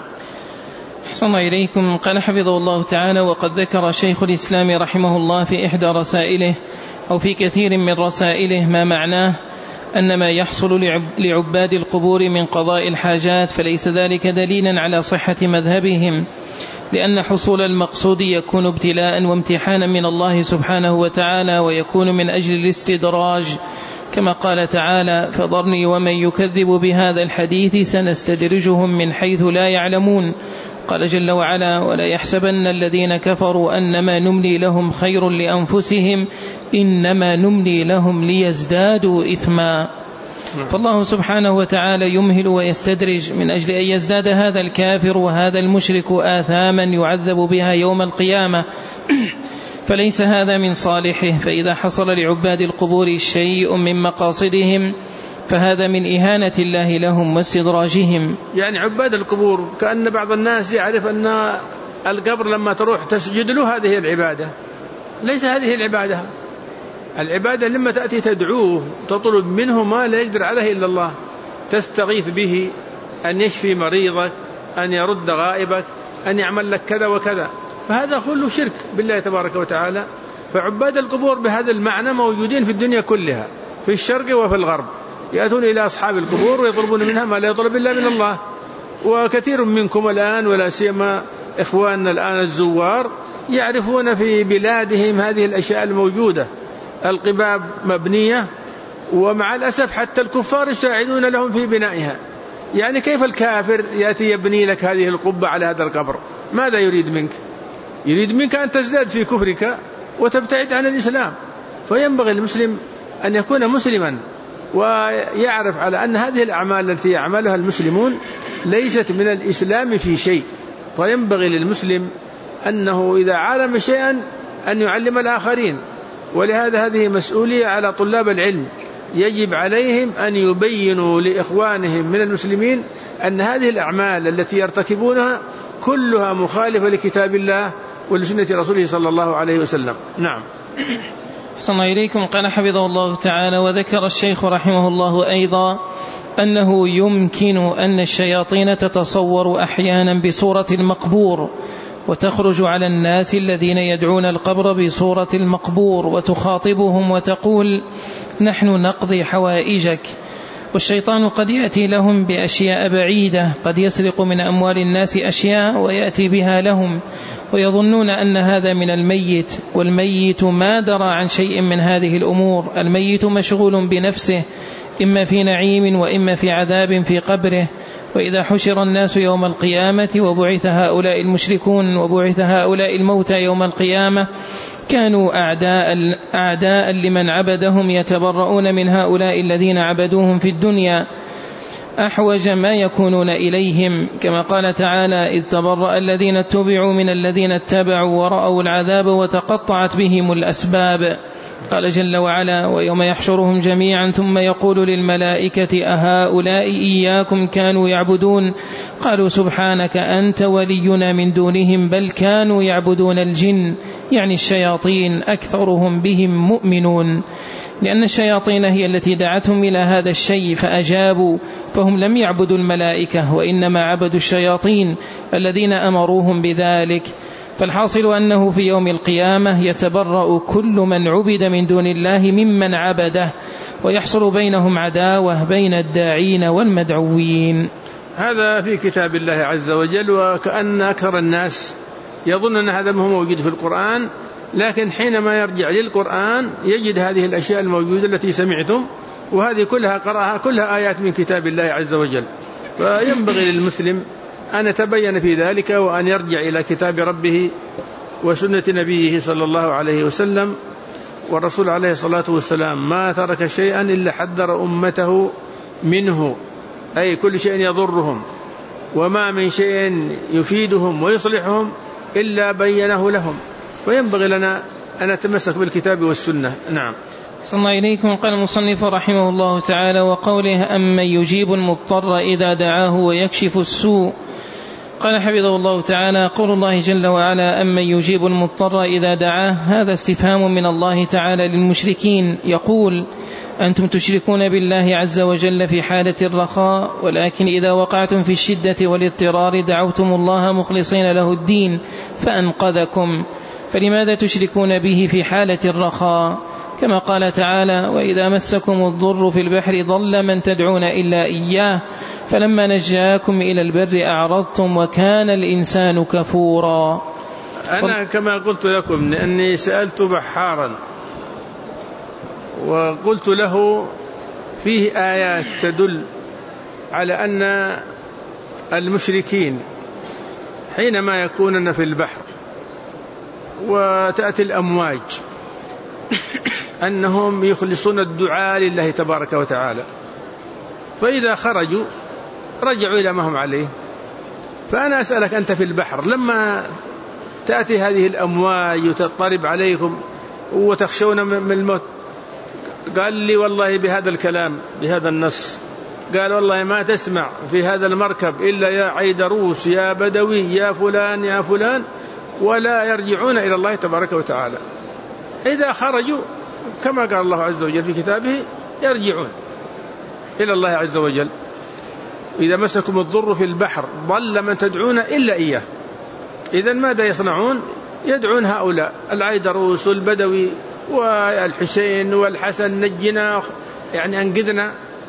أحسن إليكم. قال حفظه الله تعالى: وقد ذكر شيخ الإسلام رحمه الله في إحدى رسائله أو في كثير من رسائله ما معناه أن ما يحصل لعباد القبور من قضاء الحاجات فليس ذلك دليلا على صحة مذهبهم، لأن حصول المقصود يكون ابتلاء وامتحانا من الله سبحانه وتعالى، ويكون من أجل الاستدراج، كما قال تعالى: فذرني ومن يكذب بهذا الحديث سنستدرجهم من حيث لا يعلمون. قال جل وعلا: ولا يحسبن الذين كفروا أنما نملي لهم خير لأنفسهم إنما نملي لهم ليزدادوا إثما. فالله سبحانه وتعالى يمهل ويستدرج من أجل أن يزداد هذا الكافر وهذا المشرك آثاما يعذب بها يوم القيامة فليس هذا من صالحه، فإذا حصل لعباد القبور شيء من مقاصدهم فهذا من إهانة الله لهم واستدراجهم. يعني عباد القبور كأن بعض الناس يعرف أن القبر لما تروح تسجد له هذه العبادة. ليس هذه العبادة. العبادة لما تأتي تدعوه تطلب منه ما لا يقدر عليه إلا الله، تستغيث به أن يشفي مريضك، أن يرد غائبك، أن يعمل لك كذا وكذا، فهذا كله شرك بالله تبارك وتعالى. فعباد القبور بهذا المعنى موجودين في الدنيا كلها، في الشرق وفي الغرب، يأتون إلى أصحاب القبور ويطلبون منها ما لا يطلب إلا من الله. وكثير منكم الآن ولا سيما إخواننا الآن الزوار يعرفون في بلادهم هذه الأشياء الموجودة، القباب مبنية، ومع الأسف حتى الكفار يساعدون لهم في بنائها. يعني كيف الكافر يأتي يبني لك هذه القبة على هذا القبر؟ ماذا يريد منك؟ يريد منك أن تزداد في كفرك وتبتعد عن الإسلام. فينبغي المسلم أن يكون مسلما ويعرف على أن هذه الأعمال التي يعملها المسلمون ليست من الإسلام في شيء. فينبغي للمسلم أنه إذا علم شيئا أن يعلم الآخرين. ولهذا هذه مسؤولية على طلاب العلم، يجب عليهم أن يبينوا لإخوانهم من المسلمين أن هذه الأعمال التي يرتكبونها كلها مخالفة لكتاب الله ولسنة رسوله صلى الله عليه وسلم. نعم. أحسن إليكم. قال حفظه الله تعالى: وذكر الشيخ رحمه الله أيضا أنه يمكن أن الشياطين تتصور أحيانا بصورة المقبور وتخرج على الناس الذين يدعون القبر بصورة المقبور وتخاطبهم وتقول: نحن نقضي حوائجك. والشيطان قد يأتي لهم بأشياء بعيدة، قد يسرق من أموال الناس أشياء ويأتي بها لهم ويظنون أن هذا من الميت، والميت ما درى عن شيء من هذه الأمور. الميت مشغول بنفسه، إما في نعيم وإما في عذاب في قبره. وإذا حشر الناس يوم القيامة وبعث هؤلاء المشركون وبعث هؤلاء الموتى يوم القيامة كانوا أعداء لمن عبدهم، يتبرؤون من هؤلاء الذين عبدوهم في الدنيا أحوج ما يكونون إليهم، كما قال تعالى: إذ تبرأ الذين اتبعوا من الذين اتبعوا ورأوا العذاب وتقطعت بهم الأسباب. قال جل وعلا: ويوم يحشرهم جميعا ثم يقول للملائكة أهؤلاء إياكم كانوا يعبدون؟ قالوا سبحانك أنت ولينا من دونهم بل كانوا يعبدون الجن، يعني الشياطين، أكثرهم بهم مؤمنون. لأن الشياطين هي التي دعتهم إلى هذا الشيء فأجابوا، فهم لم يعبدوا الملائكة وإنما عبدوا الشياطين الذين أمروهم بذلك. فالحاصل أنه في يوم القيامة يتبرأ كل من عبد من دون الله ممن عبده، ويحصل بينهم عداوة بين الداعين والمدعوين. هذا في كتاب الله عز وجل، وكأن أكثر الناس يظن أن هذا هو موجود في القرآن، لكن حينما يرجع للقرآن يجد هذه الأشياء الموجودة التي سمعتم، وهذه كلها قرأها، كلها آيات من كتاب الله عز وجل. فينبغي للمسلم أن يتبين في ذلك وأن يرجع إلى كتاب ربه وسنة نبيه صلى الله عليه وسلم. والرسول عليه الصلاة والسلام ما ترك شيئا إلا حذر أمته منه، أي كل شيء يضرهم، وما من شيء يفيدهم ويصلحهم إلا بينه لهم. وينبغي لنا أن نتمسك بالكتاب والسنة. نعم. صلى الله إليكم. قال المصنف رحمه الله تعالى: وقوله أمن يجيب المضطر إذا دعاه ويكشف السوء. قال حفظه الله تعالى: قول الله جل وعلا أمن يجيب المضطر إذا دعاه، هذا استفهام من الله تعالى للمشركين، يقول: أنتم تشركون بالله عز وجل في حالة الرخاء، ولكن إذا وقعتم في الشدة والاضطرار دعوتم الله مخلصين له الدين فأنقذكم، فلماذا تشركون به في حالة الرخاء؟ كما قال تعالى: وإذا مسكم الضر في البحر ضل من تدعون إلا إياه فلما نجاكم إلى البر أعرضتم وكان الإنسان كفورا. أنا كما قلت لكم أني سألت بحارا وقلت له فيه آيات تدل على أن المشركين حينما يكونون في البحر وتأتي الأمواج أنهم يخلصون الدعاء لله تبارك وتعالى، فإذا خرجوا رجعوا إلى ما هم عليه. فأنا أسألك أنت في البحر لما تأتي هذه الأمواج وتضطرب عليكم وتخشون من الموت. قال لي والله بهذا الكلام بهذا النص، قال والله ما تسمع في هذا المركب إلا يا عيدروس يا بدوي يا فلان يا فلان، ولا يرجعون إلى الله تبارك وتعالى. إذا خرجوا كما قال الله عز وجل في كتابه يرجعون إلى الله عز وجل. إذا مسكم الضر في البحر ضل من تدعون إلا إياه. إذن ماذا يصنعون؟ يدعون هؤلاء العيدروس والبدوي والحسين والحسن نجنا يعني أنقذنا،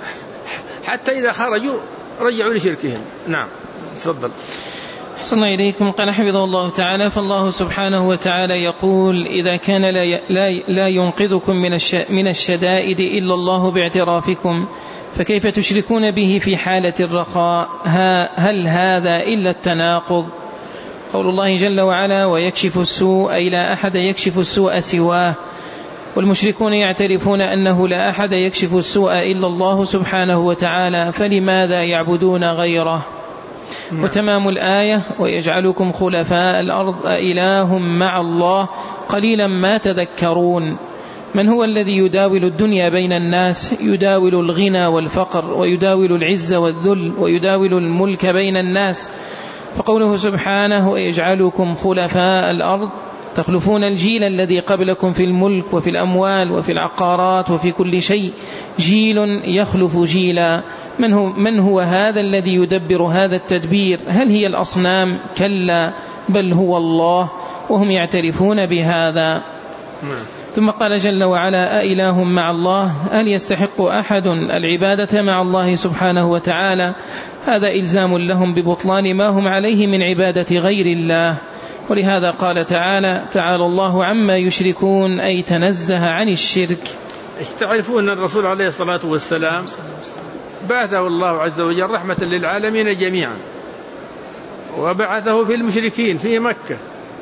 حتى إذا خرجوا رجعوا لشركهم. نعم تفضل. أحسن إليكم. قال حفظه الله تعالى: فالله سبحانه وتعالى يقول: إذا كان لا ينقذكم من الشدائد إلا الله باعترافكم، فكيف تشركون به في حالة الرخاء؟ هل هذا إلا التناقض؟ قول الله جل وعلا: ويكشف السوء، أي لا أحد يكشف السوء سواه، والمشركون يعترفون أنه لا أحد يكشف السوء إلا الله سبحانه وتعالى، فلماذا يعبدون غيره؟ وتمام الآية: ويجعلكم خلفاء الأرض أإله مع الله قليلا ما تذكرون. من هو الذي يداول الدنيا بين الناس؟ يداول الغنى والفقر، ويداول العز والذل، ويداول الملك بين الناس. فقوله سبحانه: ويجعلكم خلفاء الأرض، تخلفون الجيل الذي قبلكم في الملك وفي الأموال وفي العقارات وفي كل شيء، جيل يخلف جيلا. من هو هذا الذي يدبر هذا التدبير؟ هل هي الأصنام؟ كلا، بل هو الله، وهم يعترفون بهذا. ثم قال جل وعلا: أإله مع الله، هل يستحق أحد العبادة مع الله سبحانه وتعالى؟ هذا إلزام لهم ببطلان ما هم عليه من عبادة غير الله. ولهذا قال تعالى: تعالى الله عما يشركون، أي تنزه عن الشرك. تعرفون أن الرسول عليه الصلاة والسلام بعثه الله عز وجل رحمة للعالمين جميعا، وبعثه في المشركين في مكة،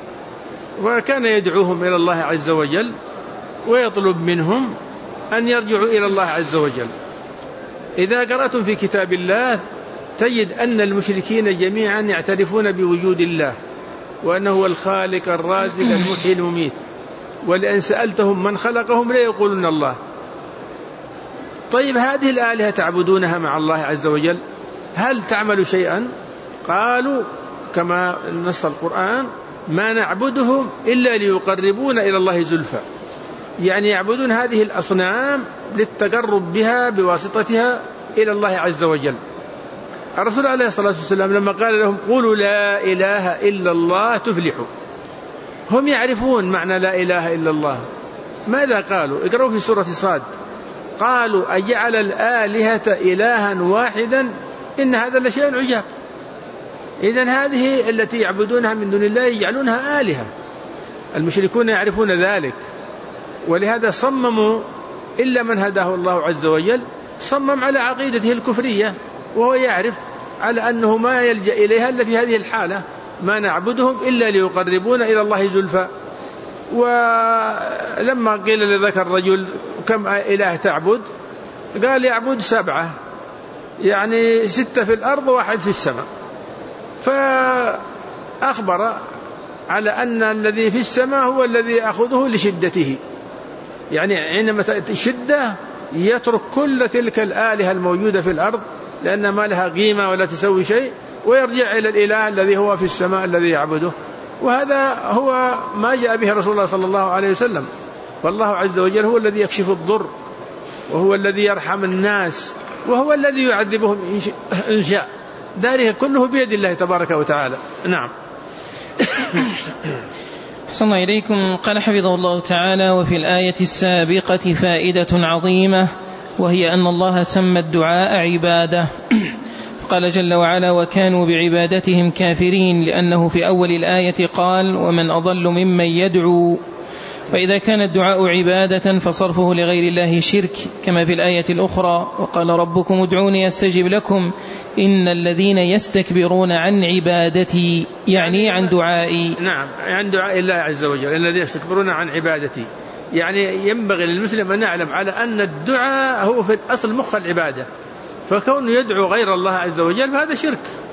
وكان يدعوهم إلى الله عز وجل ويطلب منهم أن يرجعوا إلى الله عز وجل. إذا قرأتم في كتاب الله تجد أن المشركين جميعا يعترفون بوجود الله، وأنه هو الخالق الرازق المحيي المميت، ولأن سألتهم من خلقهم لا يقولون الله. طيب هذه الآلهة تعبدونها مع الله عز وجل، هل تعمل شيئا؟ قالوا كما نص القرآن: ما نعبدهم إلا ليقربون إلى الله زلفى. يعني يعبدون هذه الأصنام للتقرب بها بواسطتها إلى الله عز وجل. الرسول عليه الصلاة والسلام لما قال لهم: قولوا لا إله إلا الله تفلحوا، هم يعرفون معنى لا إله إلا الله. ماذا قالوا؟ اقرأوا في سورة صاد: قالوا أجعل الآلهة إلها واحدا إن هذا لشيء عجاب. إذن هذه التي يعبدونها من دون الله يجعلونها آلهة. المشركون يعرفون ذلك، ولهذا صمموا إلا من هداه الله عز وجل صمم على عقيدته الكفرية، وهو يعرف على أنه ما يلجأ إليها إلا في هذه الحالة: ما نعبدهم إلا ليقربون إلى الله زلفى. ولما قيل لذاك الرجل: كم إله تعبد؟ قال: يعبد 7، يعني 6 في الأرض و1 في السماء. فأخبر على أن الذي في السماء هو الذي يأخذه لشدته، يعني عندما تأتي الشدة يترك كل تلك الآلهة الموجودة في الأرض لأن ما لها قيمة ولا تسوي شيء، ويرجع إلى الإله الذي هو في السماء الذي يعبده. وهذا هو ما جاء به رسول الله صلى الله عليه وسلم. والله عز وجل هو الذي يكشف الضر، وهو الذي يرحم الناس، وهو الذي يعذبهم إن شاء. ذلك كله بيد الله تبارك وتعالى. نعم. أحسن إليكم. قال حفظه الله تعالى: وفي الآية السابقة فائدة عظيمة، وهي أن الله سمى الدعاء عبادة. قال جل وعلا: وكانوا بعبادتهم كافرين، لأنه في أول الآية قال: ومن أضل ممن يدعو. فإذا كان الدعاء عبادة فصرفه لغير الله شرك، كما في الآية الأخرى: وقال ربكم ادعوني أستجب لكم إن الذين يستكبرون عن عبادتي، يعني عن دعائي. نعم، عن دعاء الله عز وجل، الذين يستكبرون عن عبادتي. يعني ينبغي للمسلم أن يعلم على أن الدعاء هو في الأصل مخ العبادة، فكونه يدعو غير الله عز وجل فهذا شرك.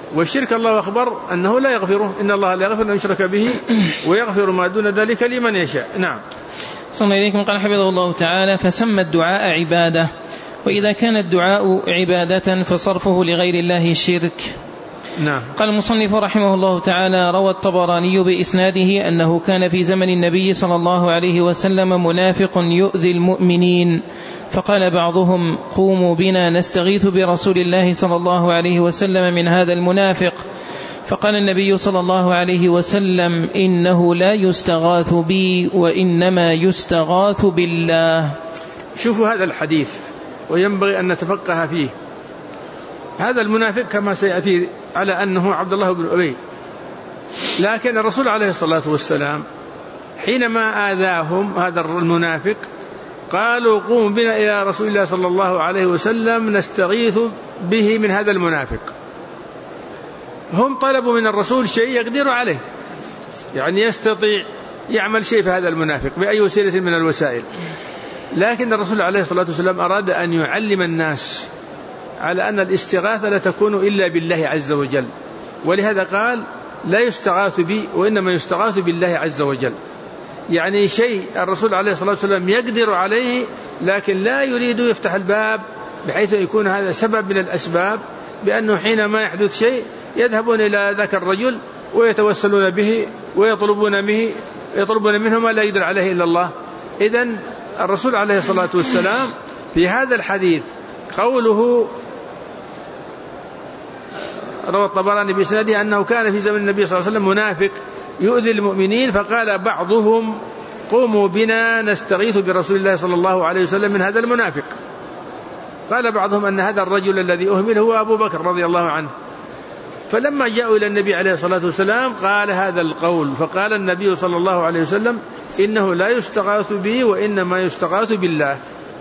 والشرك الله أخبر أنه لا يغفره، إن الله لا يغفر أن يشرك به ويغفر ما دون ذلك لمن يشاء. نعم. صلى إليكم. قال حفظه الله تعالى: فسمى الدعاء عبادة، وإذا كان الدعاء عبادة فصرفه لغير الله شرك. نعم. قال المصنف رحمه الله تعالى: روى الطبراني بإسناده أنه كان في زمن النبي صلى الله عليه وسلم منافق يؤذي المؤمنين، فقال بعضهم: قوموا بنا نستغيث برسول الله صلى الله عليه وسلم من هذا المنافق، فقال النبي صلى الله عليه وسلم: إنه لا يستغاث بي وإنما يستغاث بالله. شوفوا هذا الحديث وينبغي أن نتفقه فيه. هذا المنافق كما سيأتي على أنه عبد الله بن أبي، لكن الرسول عليه الصلاة والسلام حينما آذاهم هذا المنافق قالوا: قوموا بنا إلى رسول الله صلى الله عليه وسلم نستغيث به من هذا المنافق. هم طلبوا من الرسول شيء يقدر عليه، يعني يستطيع يعمل شيء في هذا المنافق بأي وسيلة من الوسائل، لكن الرسول عليه الصلاة والسلام أراد أن يعلم الناس على أن الاستغاثة لا تكون إلا بالله عز وجل، ولهذا قال: لا يستغاث بي وإنما يستغاث بالله عز وجل. يعني شيء الرسول عليه الصلاة والسلام يقدر عليه، لكن لا يريد يفتح الباب بحيث يكون هذا سبب من الأسباب، بأنه حينما يحدث شيء يذهبون إلى ذاك الرجل ويتوسلون به ويطلبون منه ما لا يقدر عليه إلا الله. إذن الرسول عليه الصلاة والسلام في هذا الحديث قوله، روى الطبراني بإسناده أنه كان في زمن النبي صلى الله عليه وسلم منافق يؤذي المؤمنين، فقال بعضهم: قوموا بنا نستغيث برسول الله صلى الله عليه وسلم من هذا المنافق. قال بعضهم أن هذا الرجل الذي أهمل هو أبو بكر رضي الله عنه. فلما جاءوا إلى النبي عليه الصلاة والسلام قال هذا القول، فقال النبي صلى الله عليه وسلم: إنه لا يستغاث بي وإنما يستغاث بالله.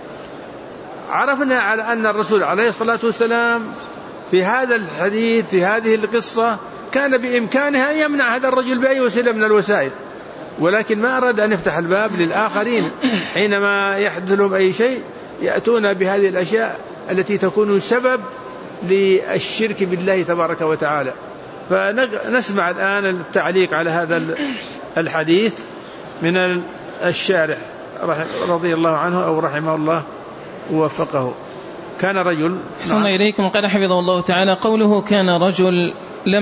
عرفنا على أن الرسول عليه الصلاة والسلام في هذا الحديث في هذه القصة كان بإمكانها أن يمنع هذا الرجل بأي وسيلة من الوسائل، ولكن ما أراد أن يفتح الباب للآخرين حينما يحدث لهم أي شيء يأتون بهذه الأشياء التي تكون سبب للشرك بالله تبارك وتعالى. فنسمع الآن التعليق على هذا الحديث من الشارح رضي الله عنه أو رحمه الله ووفقه. كان رجل صلى إليكم. قال حفظه الله تعالى: قوله كان رجل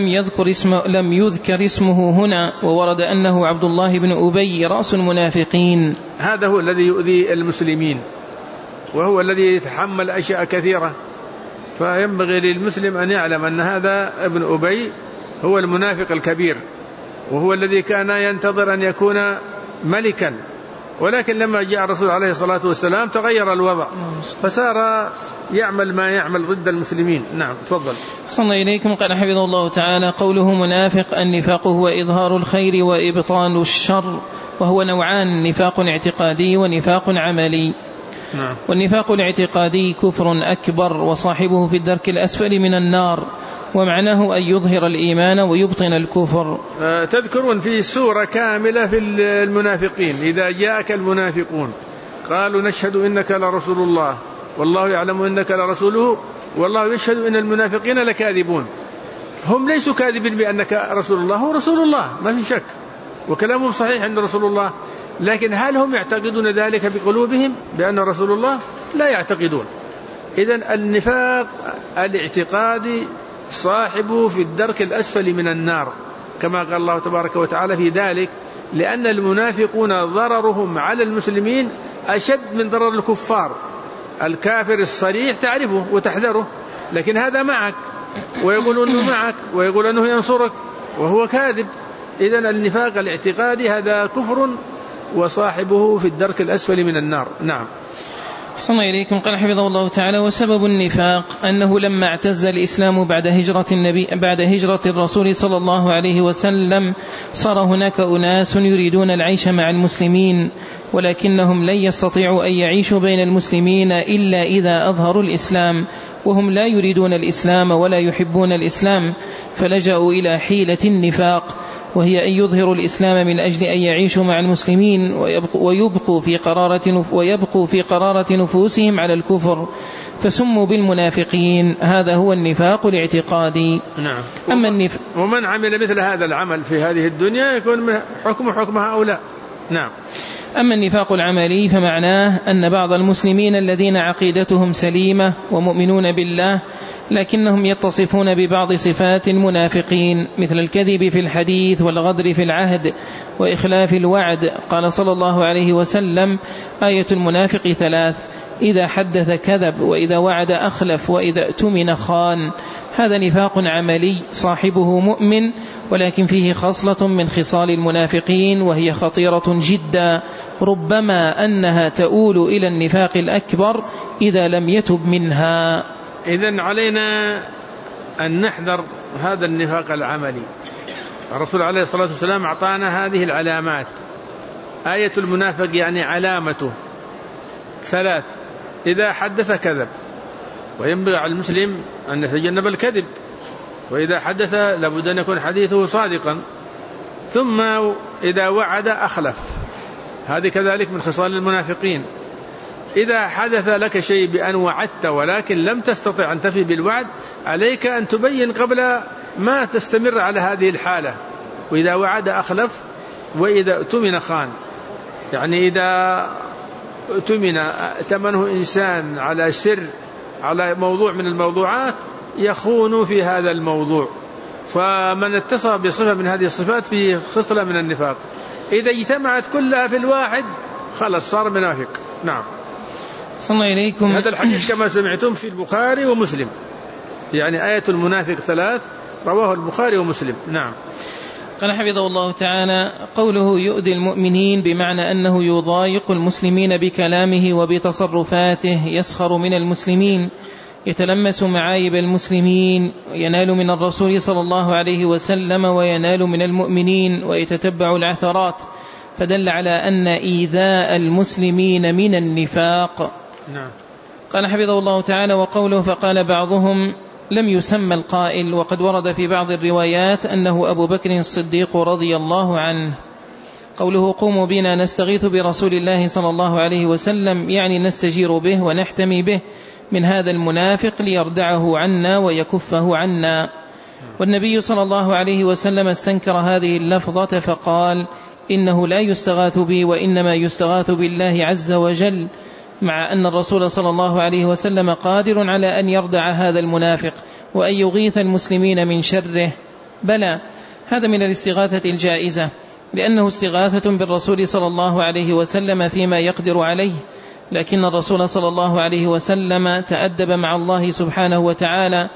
لم يذكر اسمه هنا، وورد أنه عبد الله بن أبي رأس المنافقين. هذا هو الذي يؤذي المسلمين، وهو الذي يتحمل أشياء كثيرة، فينبغي للمسلم أن يعلم أن هذا ابن أبي هو المنافق الكبير، وهو الذي كان ينتظر أن يكون ملكا، ولكن لما جاء الرسول عليه الصلاة والسلام تغير الوضع فصار يعمل ما يعمل ضد المسلمين. نعم تفضل. صلى إليكم. قال حفظه الله تعالى: قوله منافق النفاق هو إظهار الخير وإبطان الشر، وهو نوعان: نفاق اعتقادي ونفاق عملي. نعم. والنفاق الاعتقادي كفر أكبر وصاحبه في الدرك الأسفل من النار، ومعناه أن يظهر الإيمان ويبطن الكفر. تذكرون في سورة كاملة في المنافقين: إذا جاءك المنافقون قالوا نشهد إنك لرسول الله والله يعلم إنك لرسوله والله يشهد إن المنافقين لكاذبون. هم ليسوا كاذبين بأنك رسول الله، هو رسول الله ما في شك، وكلامهم صحيح عند رسول الله، لكن هل هم يعتقدون ذلك بقلوبهم بأن رسول الله؟ لا يعتقدون. إذن النفاق الاعتقادي صاحبه في الدرك الأسفل من النار، كما قال الله تبارك وتعالى في ذلك: لأن المنافقون ضررهم على المسلمين أشد من ضرر الكفار. الكافر الصريح تعرفه وتحذره، لكن هذا معك ويقول أنه معك ويقول أنه ينصرك وهو كاذب. إذن النفاق الاعتقادي هذا كفر وصاحبه في الدرك الأسفل من النار. نعم. صلى إليكم. قال حفظه الله تعالى: وسبب النفاق أنه لما اعتز الإسلام بعد هجرة الرسول صلى الله عليه وسلم صار هناك أناس يريدون العيش مع المسلمين، ولكنهم لن يستطيعوا أن يعيشوا بين المسلمين إلا إذا أظهروا الإسلام، وهم لا يريدون الإسلام ولا يحبون الإسلام، فلجأوا إلى حيلة النفاق، وهي أن يظهروا الإسلام من أجل أن يعيشوا مع المسلمين ويبقوا في قرارة نفوسهم على الكفر، فسموا بالمنافقين. هذا هو النفاق الاعتقادي. نعم. ومن عمل مثل هذا العمل في هذه الدنيا يكون حكم هؤلاء. نعم. أما النفاق العملي فمعناه أن بعض المسلمين الذين عقيدتهم سليمة ومؤمنون بالله لكنهم يتصفون ببعض صفات المنافقين، مثل الكذب في الحديث والغدر في العهد وإخلاف الوعد. قال صلى الله عليه وسلم: آية المنافق 3: إذا حدث كذب، وإذا وعد أخلف، وإذا اؤتمن خان. هذا نفاق عملي صاحبه مؤمن، ولكن فيه خصلة من خصال المنافقين وهي خطيرة جدا، ربما أنها تؤول إلى النفاق الأكبر إذا لم يتب منها. إذن علينا أن نحذر هذا النفاق العملي. الرسول عليه الصلاة والسلام أعطانا هذه العلامات. آية المنافق يعني علامته 3: إذا حدث كذب، وينبغي على المسلم أن يتجنب الكذب، وإذا حدث لابد أن يكون حديثه صادقا، ثم إذا وعد أخلف، هذه كذلك من خصال المنافقين. إذا حدث لك شيء بأن وعدت ولكن لم تستطع أن تفي بالوعد، عليك أن تبين قبل ما تستمر على هذه الحالة. وإذا وعد أخلف، وإذا اؤتمن خان، يعني إذا اؤتمن ائتمنه إنسان على سر، على موضوع من الموضوعات، يخون في هذا الموضوع. فمن اتصف بصفة من هذه الصفات فيه خصلة من النفاق. إذا اجتمعت كلها في الواحد خلص صار منافق. نعم. صلى الله إليكم. هذا الحديث كما سمعتم في البخاري ومسلم، يعني آية المنافق 3 رواه البخاري ومسلم. نعم. قال حفظه الله تعالى: قوله يؤذي المؤمنين بمعنى أنه يضايق المسلمين بكلامه وبتصرفاته، يسخر من المسلمين، يتلمس معايب المسلمين، ينال من الرسول صلى الله عليه وسلم وينال من المؤمنين، ويتتبع العثرات، فدل على أن إيذاء المسلمين من النفاق. نعم. قال حفظه الله تعالى: وقوله فقال بعضهم لم يسمى القائل، وقد ورد في بعض الروايات أنه أبو بكر الصديق رضي الله عنه. قوله قوموا بنا نستغيث برسول الله صلى الله عليه وسلم، يعني نستجير به ونحتمي به من هذا المنافق ليردعه عنا ويكفه عنا. والنبي صلى الله عليه وسلم استنكر هذه اللفظة فقال: إنه لا يستغاث بي وإنما يستغاث بالله عز وجل، مع أن الرسول صلى الله عليه وسلم قادر على أن يردع هذا المنافق وأن يغيث المسلمين من شره. بلى، هذا من الاستغاثة الجائزة، لأنه استغاثة بالرسول صلى الله عليه وسلم فيما يقدر عليه، لكن الرسول صلى الله عليه وسلم تأدب مع الله سبحانه وتعالى.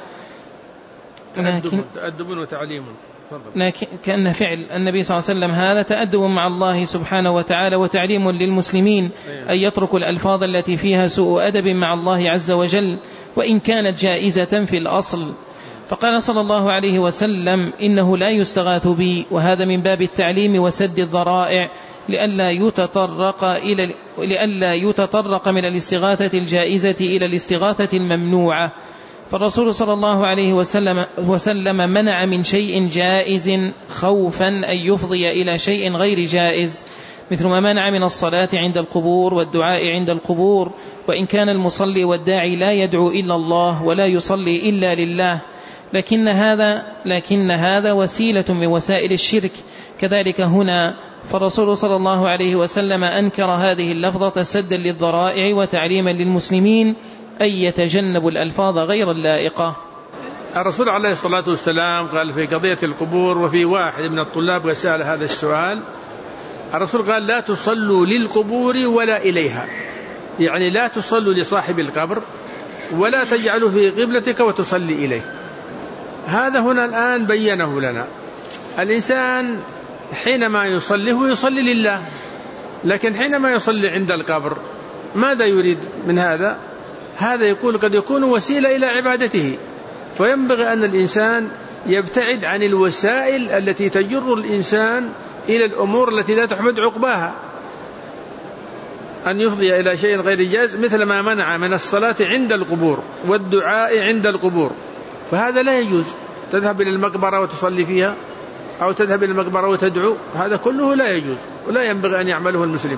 تأدب وتعليم، لكن كأن فعل النبي صلى الله عليه وسلم هذا تأدب مع الله سبحانه وتعالى وتعليم للمسلمين أن يتركوا الألفاظ التي فيها سوء أدب مع الله عز وجل، وإن كانت جائزة في الأصل. فقال صلى الله عليه وسلم: إنه لا يستغاث بي، وهذا من باب التعليم وسد الذرائع لئلا يتطرق من الاستغاثة الجائزة إلى الاستغاثة الممنوعة. فالرسول صلى الله عليه وسلم منع من شيء جائز خوفا أن يفضي إلى شيء غير جائز، مثل ما منع من الصلاة عند القبور والدعاء عند القبور، وإن كان المصلي والداعي لا يدعو إلا الله ولا يصلي إلا لله، لكن هذا وسيلة من وسائل الشرك. كذلك هنا، فالرسول صلى الله عليه وسلم أنكر هذه اللفظة سدا للذرائع وتعليما للمسلمين أن يتجنبوا الألفاظ غير اللائقة. الرسول عليه الصلاة والسلام قال في قضية القبور، وفي واحد من الطلاب سأل هذا السؤال، الرسول قال: لا تصلوا للقبور ولا إليها، يعني لا تصلوا لصاحب القبر ولا تجعلوا في قبلتك وتصلي إليه. هذا هنا الآن بينه لنا. الإنسان حينما يصلي لله، لكن حينما يصلي عند القبر ماذا يريد من هذا؟ هذا يقول قد يكون وسيلة إلى عبادته، فينبغي أن الإنسان يبتعد عن الوسائل التي تجر الإنسان إلى الأمور التي لا تحمد عقباها. أن يفضي إلى شيء غير جائز، مثل ما منع من الصلاة عند القبور والدعاء عند القبور، فهذا لا يجوز. تذهب إلى المقبرة وتصلي فيها، أو تذهب إلى المقبرة وتدعو، هذا كله لا يجوز ولا ينبغي أن يعمله المسلم.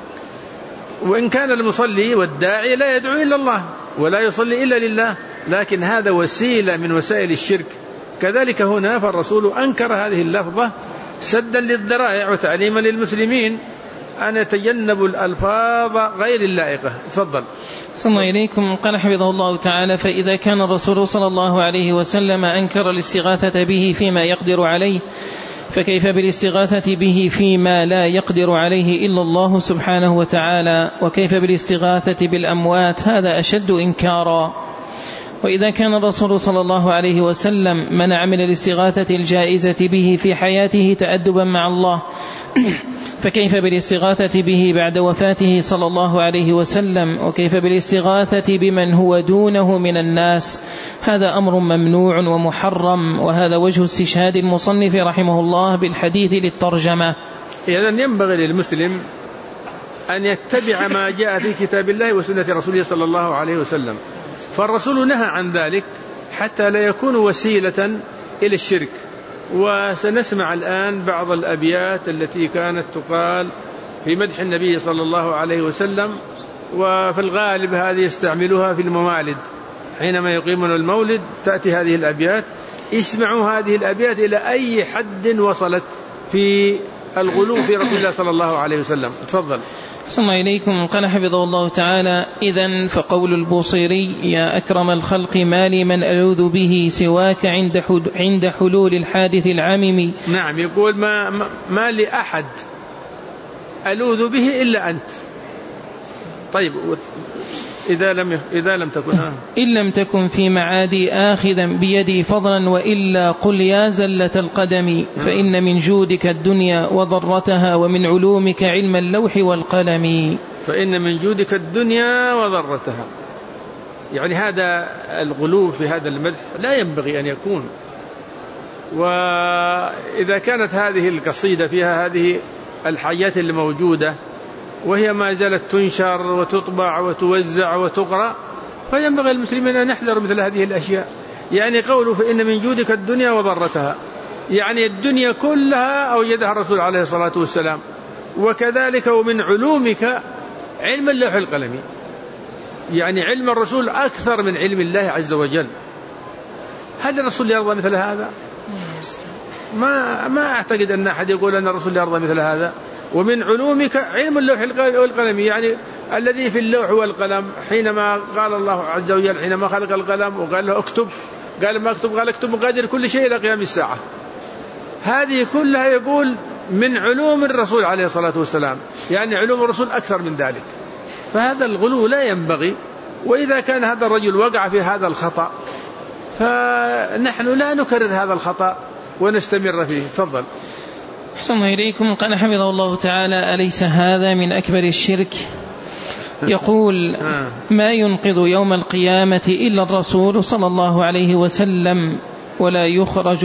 وإن كان المصلي والداعي لا يدعو إلا الله ولا يصلي إلا لله، لكن هذا وسيلة من وسائل الشرك. كذلك هنا فالرسول أنكر هذه اللفظة سدا للذرائع وتعليما للمسلمين أن يتجنبوا الألفاظ غير اللائقة. تفضل. صلى الله إليكم. قال حفظه الله تعالى: فإذا كان الرسول صلى الله عليه وسلم أنكر الاستغاثة به فيما يقدر عليه، فكيف بالاستغاثة به فيما لا يقدر عليه إلا الله سبحانه وتعالى؟ وكيف بالاستغاثة بالأموات؟ هذا أشد إنكارا. وإذا كان الرسول صلى الله عليه وسلم منع من الاستغاثة الجائزة به في حياته تأدبا مع الله، فكيف بالاستغاثة به بعد وفاته صلى الله عليه وسلم؟ وكيف بالاستغاثة بمن هو دونه من الناس؟ هذا أمر ممنوع ومحرم، وهذا وجه استشهاد المصنف رحمه الله بالحديث للترجمة. إذن ينبغي للمسلم أن يتبع ما جاء في كتاب الله وسنة رسوله صلى الله عليه وسلم، فالرسول نهى عن ذلك حتى لا يكون وسيلة إلى الشرك. وسنسمع الآن بعض الأبيات التي كانت تقال في مدح النبي صلى الله عليه وسلم، وفي الغالب هذه يستعملها في الموالد، حينما يقيمون المولد تأتي هذه الأبيات. اسمعوا هذه الأبيات إلى أي حد وصلت في الغلو في رسول الله صلى الله عليه وسلم. تفضل. صلى الله إليكم. قال حفظه الله تعالى: إذن فقول البوصيري: يا أكرم الخلق ما لي من ألوذ به سواك عند حلول الحادث العمم. نعم، يقول ما لي أحد ألوذ به إلا أنت. طيب، إذا لم تكن في معادي آخذا بيدي فضلا، وإلا قل يا زلة القدم، فإن من جودك الدنيا وضرتها، ومن علومك علم اللوح والقلم. فإن من جودك الدنيا وضرتها، يعني هذا الغلو في هذا المدح لا ينبغي أن يكون. وإذا كانت هذه القصيدة فيها هذه الحاجات الموجودة وهي ما زالت تنشر وتطبع وتوزع وتقرأ، فينبغي المسلمين أن يحذروا مثل هذه الأشياء. يعني قوله فإن من جودك الدنيا وضرتها، يعني الدنيا كلها أوجدها الرسول عليه الصلاة والسلام. وكذلك ومن علومك علم اللوح والقلم، يعني علم الرسول أكثر من علم الله عز وجل. هل الرسول يرضى مثل هذا؟ ما أعتقد أن أحد يقول أن الرسول يرضى مثل هذا. ومن علومك علم اللوح والقلم، يعني الذي في اللوح والقلم، حينما قال الله عز وجل حينما خلق القلم وقال له اكتب، قال ما اكتب، قال اكتب مقادير كل شيء إلى قيام الساعة. هذه كلها يقول من علوم الرسول عليه الصلاة والسلام، يعني علوم الرسول أكثر من ذلك. فهذا الغلو لا ينبغي. وإذا كان هذا الرجل وقع في هذا الخطأ فنحن لا نكرر هذا الخطأ ونستمر فيه. تفضل. أحسن الله إليكم. قال حفظه الله تعالى: أليس هذا من أكبر الشرك؟ يقول: ما ينقذ يوم القيامة إلا الرسول صلى الله عليه وسلم، ولا يخرج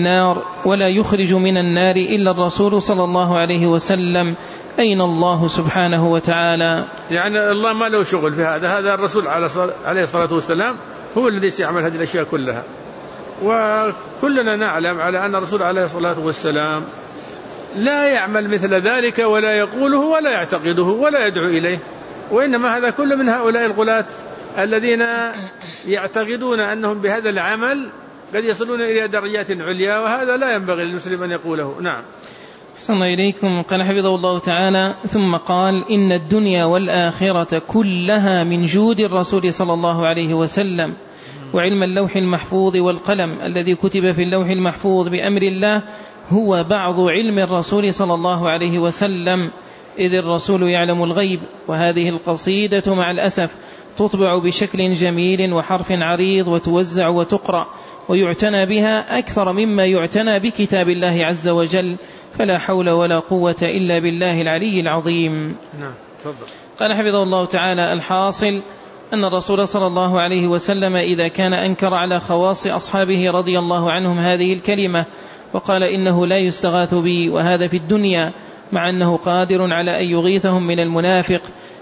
من النار إلا الرسول صلى الله عليه وسلم. أين الله سبحانه وتعالى؟ يعني الله ما له شغل في هذا الرسول عليه الصلاة والسلام هو الذي سيعمل هذه الأشياء كلها. وكلنا نعلم على أن الرسول عليه الصلاة والسلام لا يعمل مثل ذلك، ولا يقوله ولا يعتقده ولا يدعو إليه. وإنما هذا كله من هؤلاء الغلاة الذين يعتقدون أنهم بهذا العمل قد يصلون إلى درجات عليا، وهذا لا ينبغي للمسلم أن يقوله. نعم. أحسن الله إليكم. قال حفظه الله تعالى: ثم قال: إن الدنيا والآخرة كلها من جود الرسول صلى الله عليه وسلم، وعلم اللوح المحفوظ والقلم الذي كتب في اللوح المحفوظ بأمر الله هو بعض علم الرسول صلى الله عليه وسلم، إذ الرسول يعلم الغيب. وهذه القصيدة مع الأسف تطبع بشكل جميل وحرف عريض، وتوزع وتقرأ، ويعتنى بها أكثر مما يعتنى بكتاب الله عز وجل، فلا حول ولا قوة إلا بالله العلي العظيم. نعم. تفضل. قال حفظه الله تعالى: الحاصل أن الرسول صلى الله عليه وسلم إذا كان أنكر على خواص أصحابه رضي الله عنهم هذه الكلمة، وقال إنه لا يستغاث بي، وهذا في الدنيا، مع أنه قادر على أن يغيثهم من المنافق،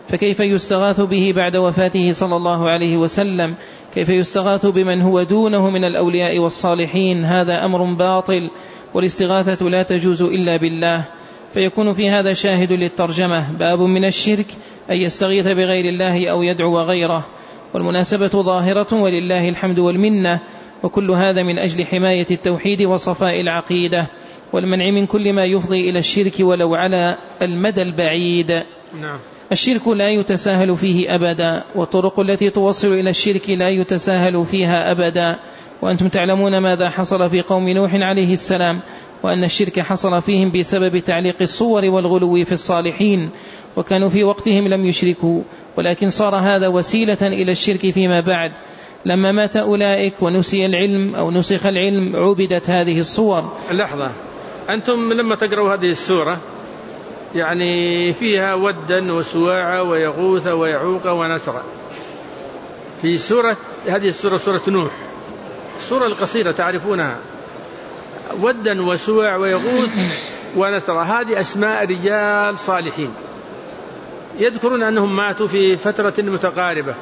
فكيف يستغاث به بعد وفاته صلى الله عليه وسلم؟ كيف يستغاث بمن هو دونه من الأولياء والصالحين؟ هذا أمر باطل، والاستغاثة لا تجوز إلا بالله. فيكون في هذا شاهد للترجمة: باب من الشرك أن يستغيث بغير الله أو يدعو غيره. والمناسبة ظاهرة ولله الحمد والمنة، وكل هذا من أجل حماية التوحيد وصفاء العقيدة والمنع من كل ما يفضي إلى الشرك ولو على المدى البعيد. نعم. الشرك لا يتساهل فيه أبدا، والطرق التي توصل إلى الشرك لا يتساهل فيها أبدا. وأنتم تعلمون ماذا حصل في قوم نوح عليه السلام، وأن الشرك حصل فيهم بسبب تعليق الصور والغلو في الصالحين، وكانوا في وقتهم لم يشركوا، ولكن صار هذا وسيلة إلى الشرك فيما بعد. لما مات أولئك ونسي العلم أو نسخ العلم عبدت هذه الصور. لحظة، أنتم لما تقرأوا هذه السورة يعني فيها ودا وسواع ويغوث ويعوق ونسر. في سورة هذه السورة سورة نوح، السورة القصيرة تعرفونها، ودا وسواع ويغوث ونسر، هذه أسماء رجال صالحين يذكرون أنهم ماتوا في فترة متقاربة.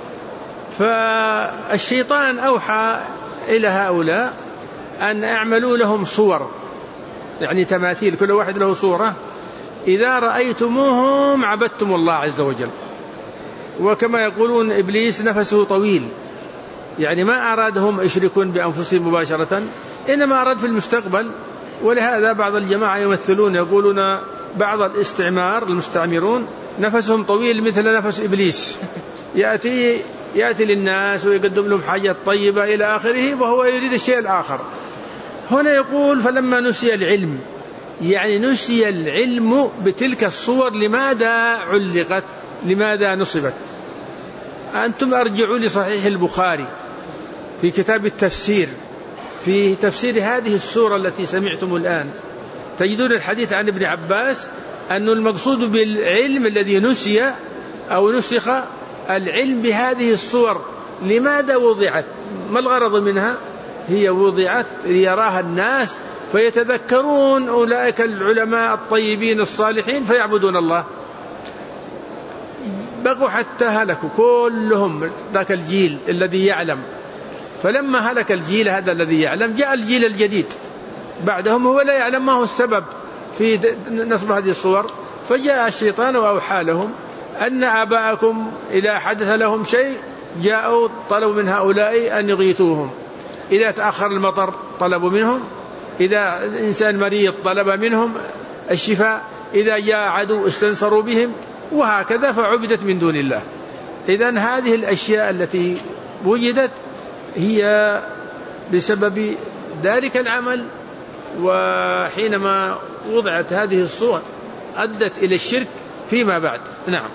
فالشيطان أوحى إلى هؤلاء أن أعملوا لهم صور، يعني تماثيل، كل واحد له صورة، إذا رأيتموهم عبدتم الله عز وجل. وكما يقولون إبليس نفسه طويل، يعني ما أرادهم يشركون بأنفسهم مباشرة، إنما أراد في المستقبل. ولهذا بعض الجماعة يمثلون يقولون بعض الاستعمار المستعمرون نفسهم طويل مثل نفس إبليس، يأتي للناس ويقدم لهم حاجات طيبة إلى آخره، وهو يريد الشيء الآخر. هنا يقول فلما نسي العلم، يعني نسي العلم بتلك الصور. لماذا علقت؟ لماذا نصبت؟ أنتم أرجعوا لصحيح البخاري في كتاب التفسير، في تفسير هذه السورة التي سمعتم الآن، تجدون الحديث عن ابن عباس أن المقصود بالعلم الذي نسي أو نسخ العلم بهذه الصور. لماذا وضعت؟ ما الغرض منها؟ هي وضعت ليراها الناس فيتذكرون أولئك العلماء الطيبين الصالحين فيعبدون الله. بقوا حتى هلكوا كلهم، ذاك الجيل الذي يعلم. فلما هلك الجيل هذا الذي يعلم، جاء الجيل الجديد بعدهم هو لا يعلم ما هو السبب في نصب هذه الصور. فجاء الشيطان وأوحى لهم أن آباءكم إذا حدث لهم شيء جاءوا طلبوا من هؤلاء أن يغيثوهم، إذا تأخر المطر طلبوا منهم، إذا إنسان مريض طلب منهم الشفاء، إذا جاء عدو استنصروا بهم، وهكذا فعبدت من دون الله. إذن هذه الأشياء التي وجدت هي بسبب ذلك العمل، وحينما وضعت هذه الصور أدت إلى الشرك فيما بعد. نعم.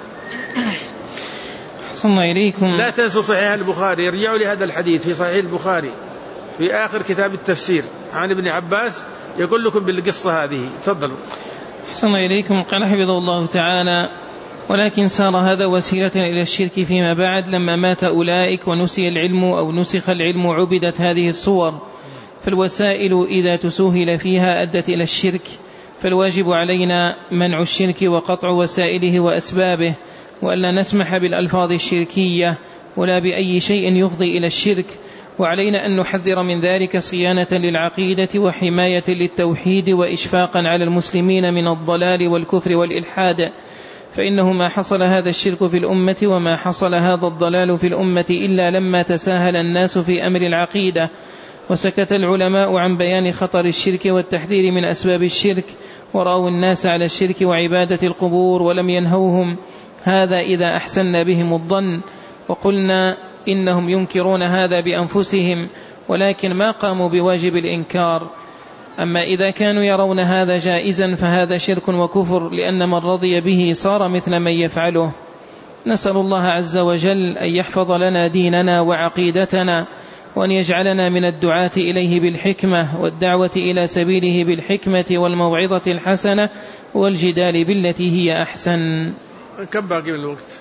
صلى إليكم. لا تنسوا صحيح البخاري، ارجعوا لهذا الحديث في صحيح البخاري في آخر كتاب التفسير عن ابن عباس يقول لكم بالقصة هذه. تفضلوا. صلى إليكم. قال حفظه الله تعالى: ولكن صار هذا وسيلة إلى الشرك فيما بعد لما مات أولئك ونسي العلم أو نسخ العلم عبدت هذه الصور. فالوسائل إذا تسوهل فيها أدت إلى الشرك، فالواجب علينا منع الشرك وقطع وسائله وأسبابه، وألا نسمح بالألفاظ الشركية ولا بأي شيء يفضي إلى الشرك. وعلينا أن نحذر من ذلك صيانة للعقيدة وحماية للتوحيد وإشفاقا على المسلمين من الضلال والكفر والإلحاد، فإنه ما حصل هذا الشرك في الأمة وما حصل هذا الضلال في الأمة إلا لما تساهل الناس في أمر العقيدة، وسكت العلماء عن بيان خطر الشرك والتحذير من أسباب الشرك، ورأوا الناس على الشرك وعبادة القبور ولم ينهوهم. هذا إذا أحسن بهم الظن، وقلنا إنهم ينكرون هذا بأنفسهم ولكن ما قاموا بواجب الإنكار. أما إذا كانوا يرون هذا جائزا فهذا شرك وكفر، لأن من رضي به صار مثل من يفعله. نسأل الله عز وجل أن يحفظ لنا ديننا وعقيدتنا، وأن يجعلنا من الدعاة إليه بالحكمة والدعوة إلى سبيله بالحكمة والموعظة الحسنة والجدال بالتي هي أحسن. كم باقي من الوقت؟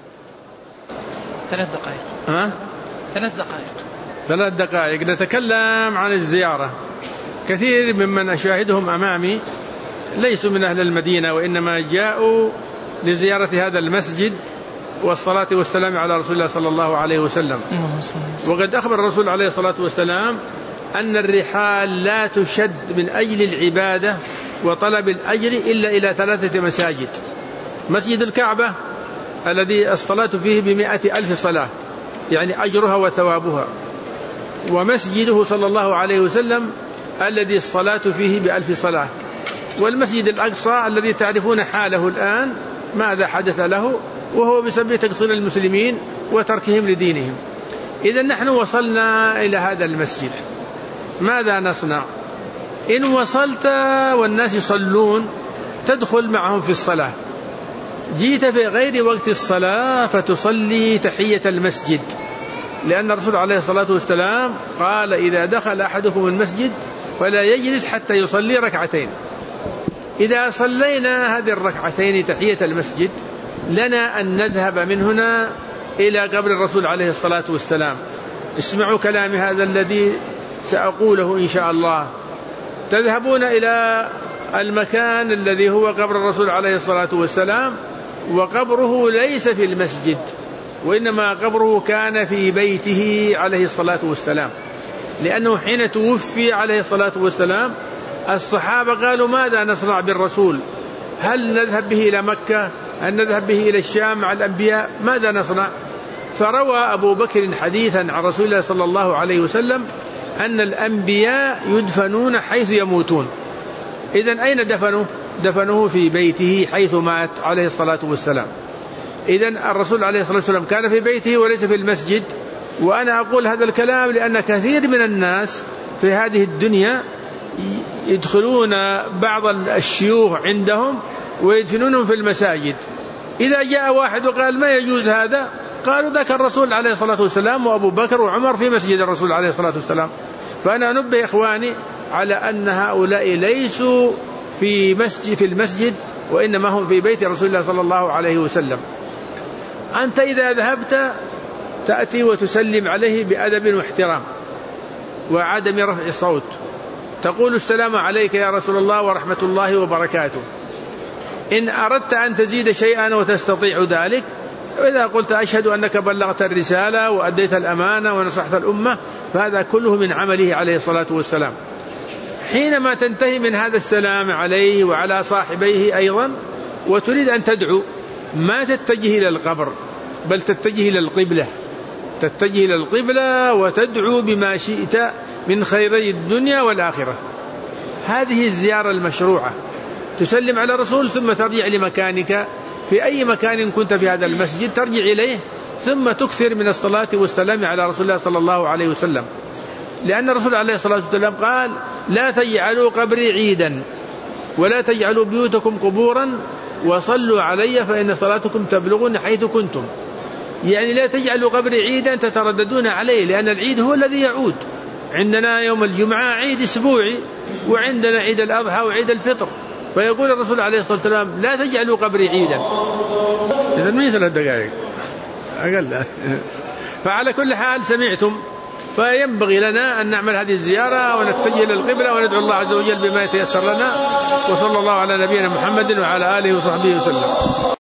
3 دقائق. 3 دقائق. نتكلم عن الزيارة. كثير ممن أشاهدهم أمامي ليسوا من أهل المدينة، وإنما جاءوا لزيارة هذا المسجد والصلاة والسلام على رسول الله صلى الله عليه وسلم. وقد أخبر الرسول عليه الصلاة والسلام أن الرحال لا تشد من أجل العبادة وطلب الأجر إلا إلى 3 مساجد: مسجد الكعبة الذي الصلاة فيه ب100,000 صلاة، يعني أجرها وثوابها، ومسجده صلى الله عليه وسلم الذي الصلاة فيه ب1000 صلاة، والمسجد الأقصى الذي تعرفون حاله الآن ماذا حدث له، وهو بسبب تقصير المسلمين وتركهم لدينهم. إذا نحن وصلنا إلى هذا المسجد، ماذا نصنع؟ إن وصلت والناس يصلون تدخل معهم في الصلاة، جيت في غير وقت الصلاة فتصلي تحية المسجد، لأن الرسول عليه الصلاة والسلام قال: إذا دخل أحدكم المسجد فلا يجلس حتى يصلي 2 ركعتين. إذا صلينا هذه 2 ركعتين تحية المسجد لنا أن نذهب من هنا إلى قبر الرسول عليه الصلاة والسلام. اسمعوا كلام هذا الذي سأقوله إن شاء الله. تذهبون إلى المكان الذي هو قبر الرسول عليه الصلاة والسلام، وقبره ليس في المسجد، وإنما قبره كان في بيته عليه الصلاة والسلام، لأنه حين توفي عليه الصلاة والسلام الصحابة قالوا: ماذا نصنع بالرسول؟ هل نذهب به إلى مكة؟ هل نذهب به إلى الشام مع الأنبياء؟ ماذا نصنع؟ فروى أبو بكر حديثا عن رسول الله صلى الله عليه وسلم أن الأنبياء يدفنون حيث يموتون. إذن أين دفنوا؟ دفنوه في بيته حيث مات عليه الصلاة والسلام. إذن الرسول عليه الصلاة والسلام كان في بيته وليس في المسجد. وأنا أقول هذا الكلام لأن كثير من الناس في هذه الدنيا يدخلون بعض الشيوخ عندهم ويدفنونهم في المساجد. إذا جاء واحد وقال: ما يجوز هذا، قالوا: ذاك الرسول عليه الصلاة والسلام وأبو بكر وعمر في مسجد الرسول عليه الصلاة والسلام. فأنا أنبه إخواني على أن هؤلاء ليسوا في المسجد، وإنما هم في بيت رسول الله صلى الله عليه وسلم. أنت إذا ذهبت تأتي وتسلم عليه بأدب واحترام وعدم رفع الصوت، تقول: السلام عليك يا رسول الله ورحمة الله وبركاته. إن أردت أن تزيد شيئا وتستطيع ذلك، وإذا قلت: أشهد أنك بلغت الرسالة وأديت الأمانة ونصحت الأمة، فهذا كله من عمله عليه الصلاة والسلام. حينما تنتهي من هذا السلام عليه وعلى صاحبيه أيضا وتريد أن تدعو، ما تتجه إلى القبر، بل تتجه إلى القبلة، تتجه إلى القبلة وتدعو بما شئت من خيري الدنيا والآخرة. هذه الزيارة المشروعة. تسلم على الرسول ثم ترجع لمكانك في أي مكان كنت في هذا المسجد، ترجع إليه ثم تكثر من الصلاة والسلام على رسول الله صلى الله عليه وسلم، لأن الرسول عليه الصلاة والسلام قال: لا تجعلوا قبري عيدا ولا تجعلوا بيوتكم قبورا وصلوا علي فإن صلاتكم تبلغون حيث كنتم. يعني لا تجعلوا قبري عيدا تترددون عليه، لأن العيد هو الذي يعود. عندنا يوم الجمعة عيد أسبوعي، وعندنا عيد الأضحى وعيد الفطر. فيقول الرسول عليه الصلاة والسلام: لا تجعلوا قبري عيدا. إذن ما 3 دقائق أقل. فعلى كل حال سمعتم، فينبغي لنا أن نعمل هذه الزيارة ونتجه إلى القبلة وندعو الله عز وجل بما يتيسر لنا. وصلى الله على نبينا محمد وعلى آله وصحبه وسلم.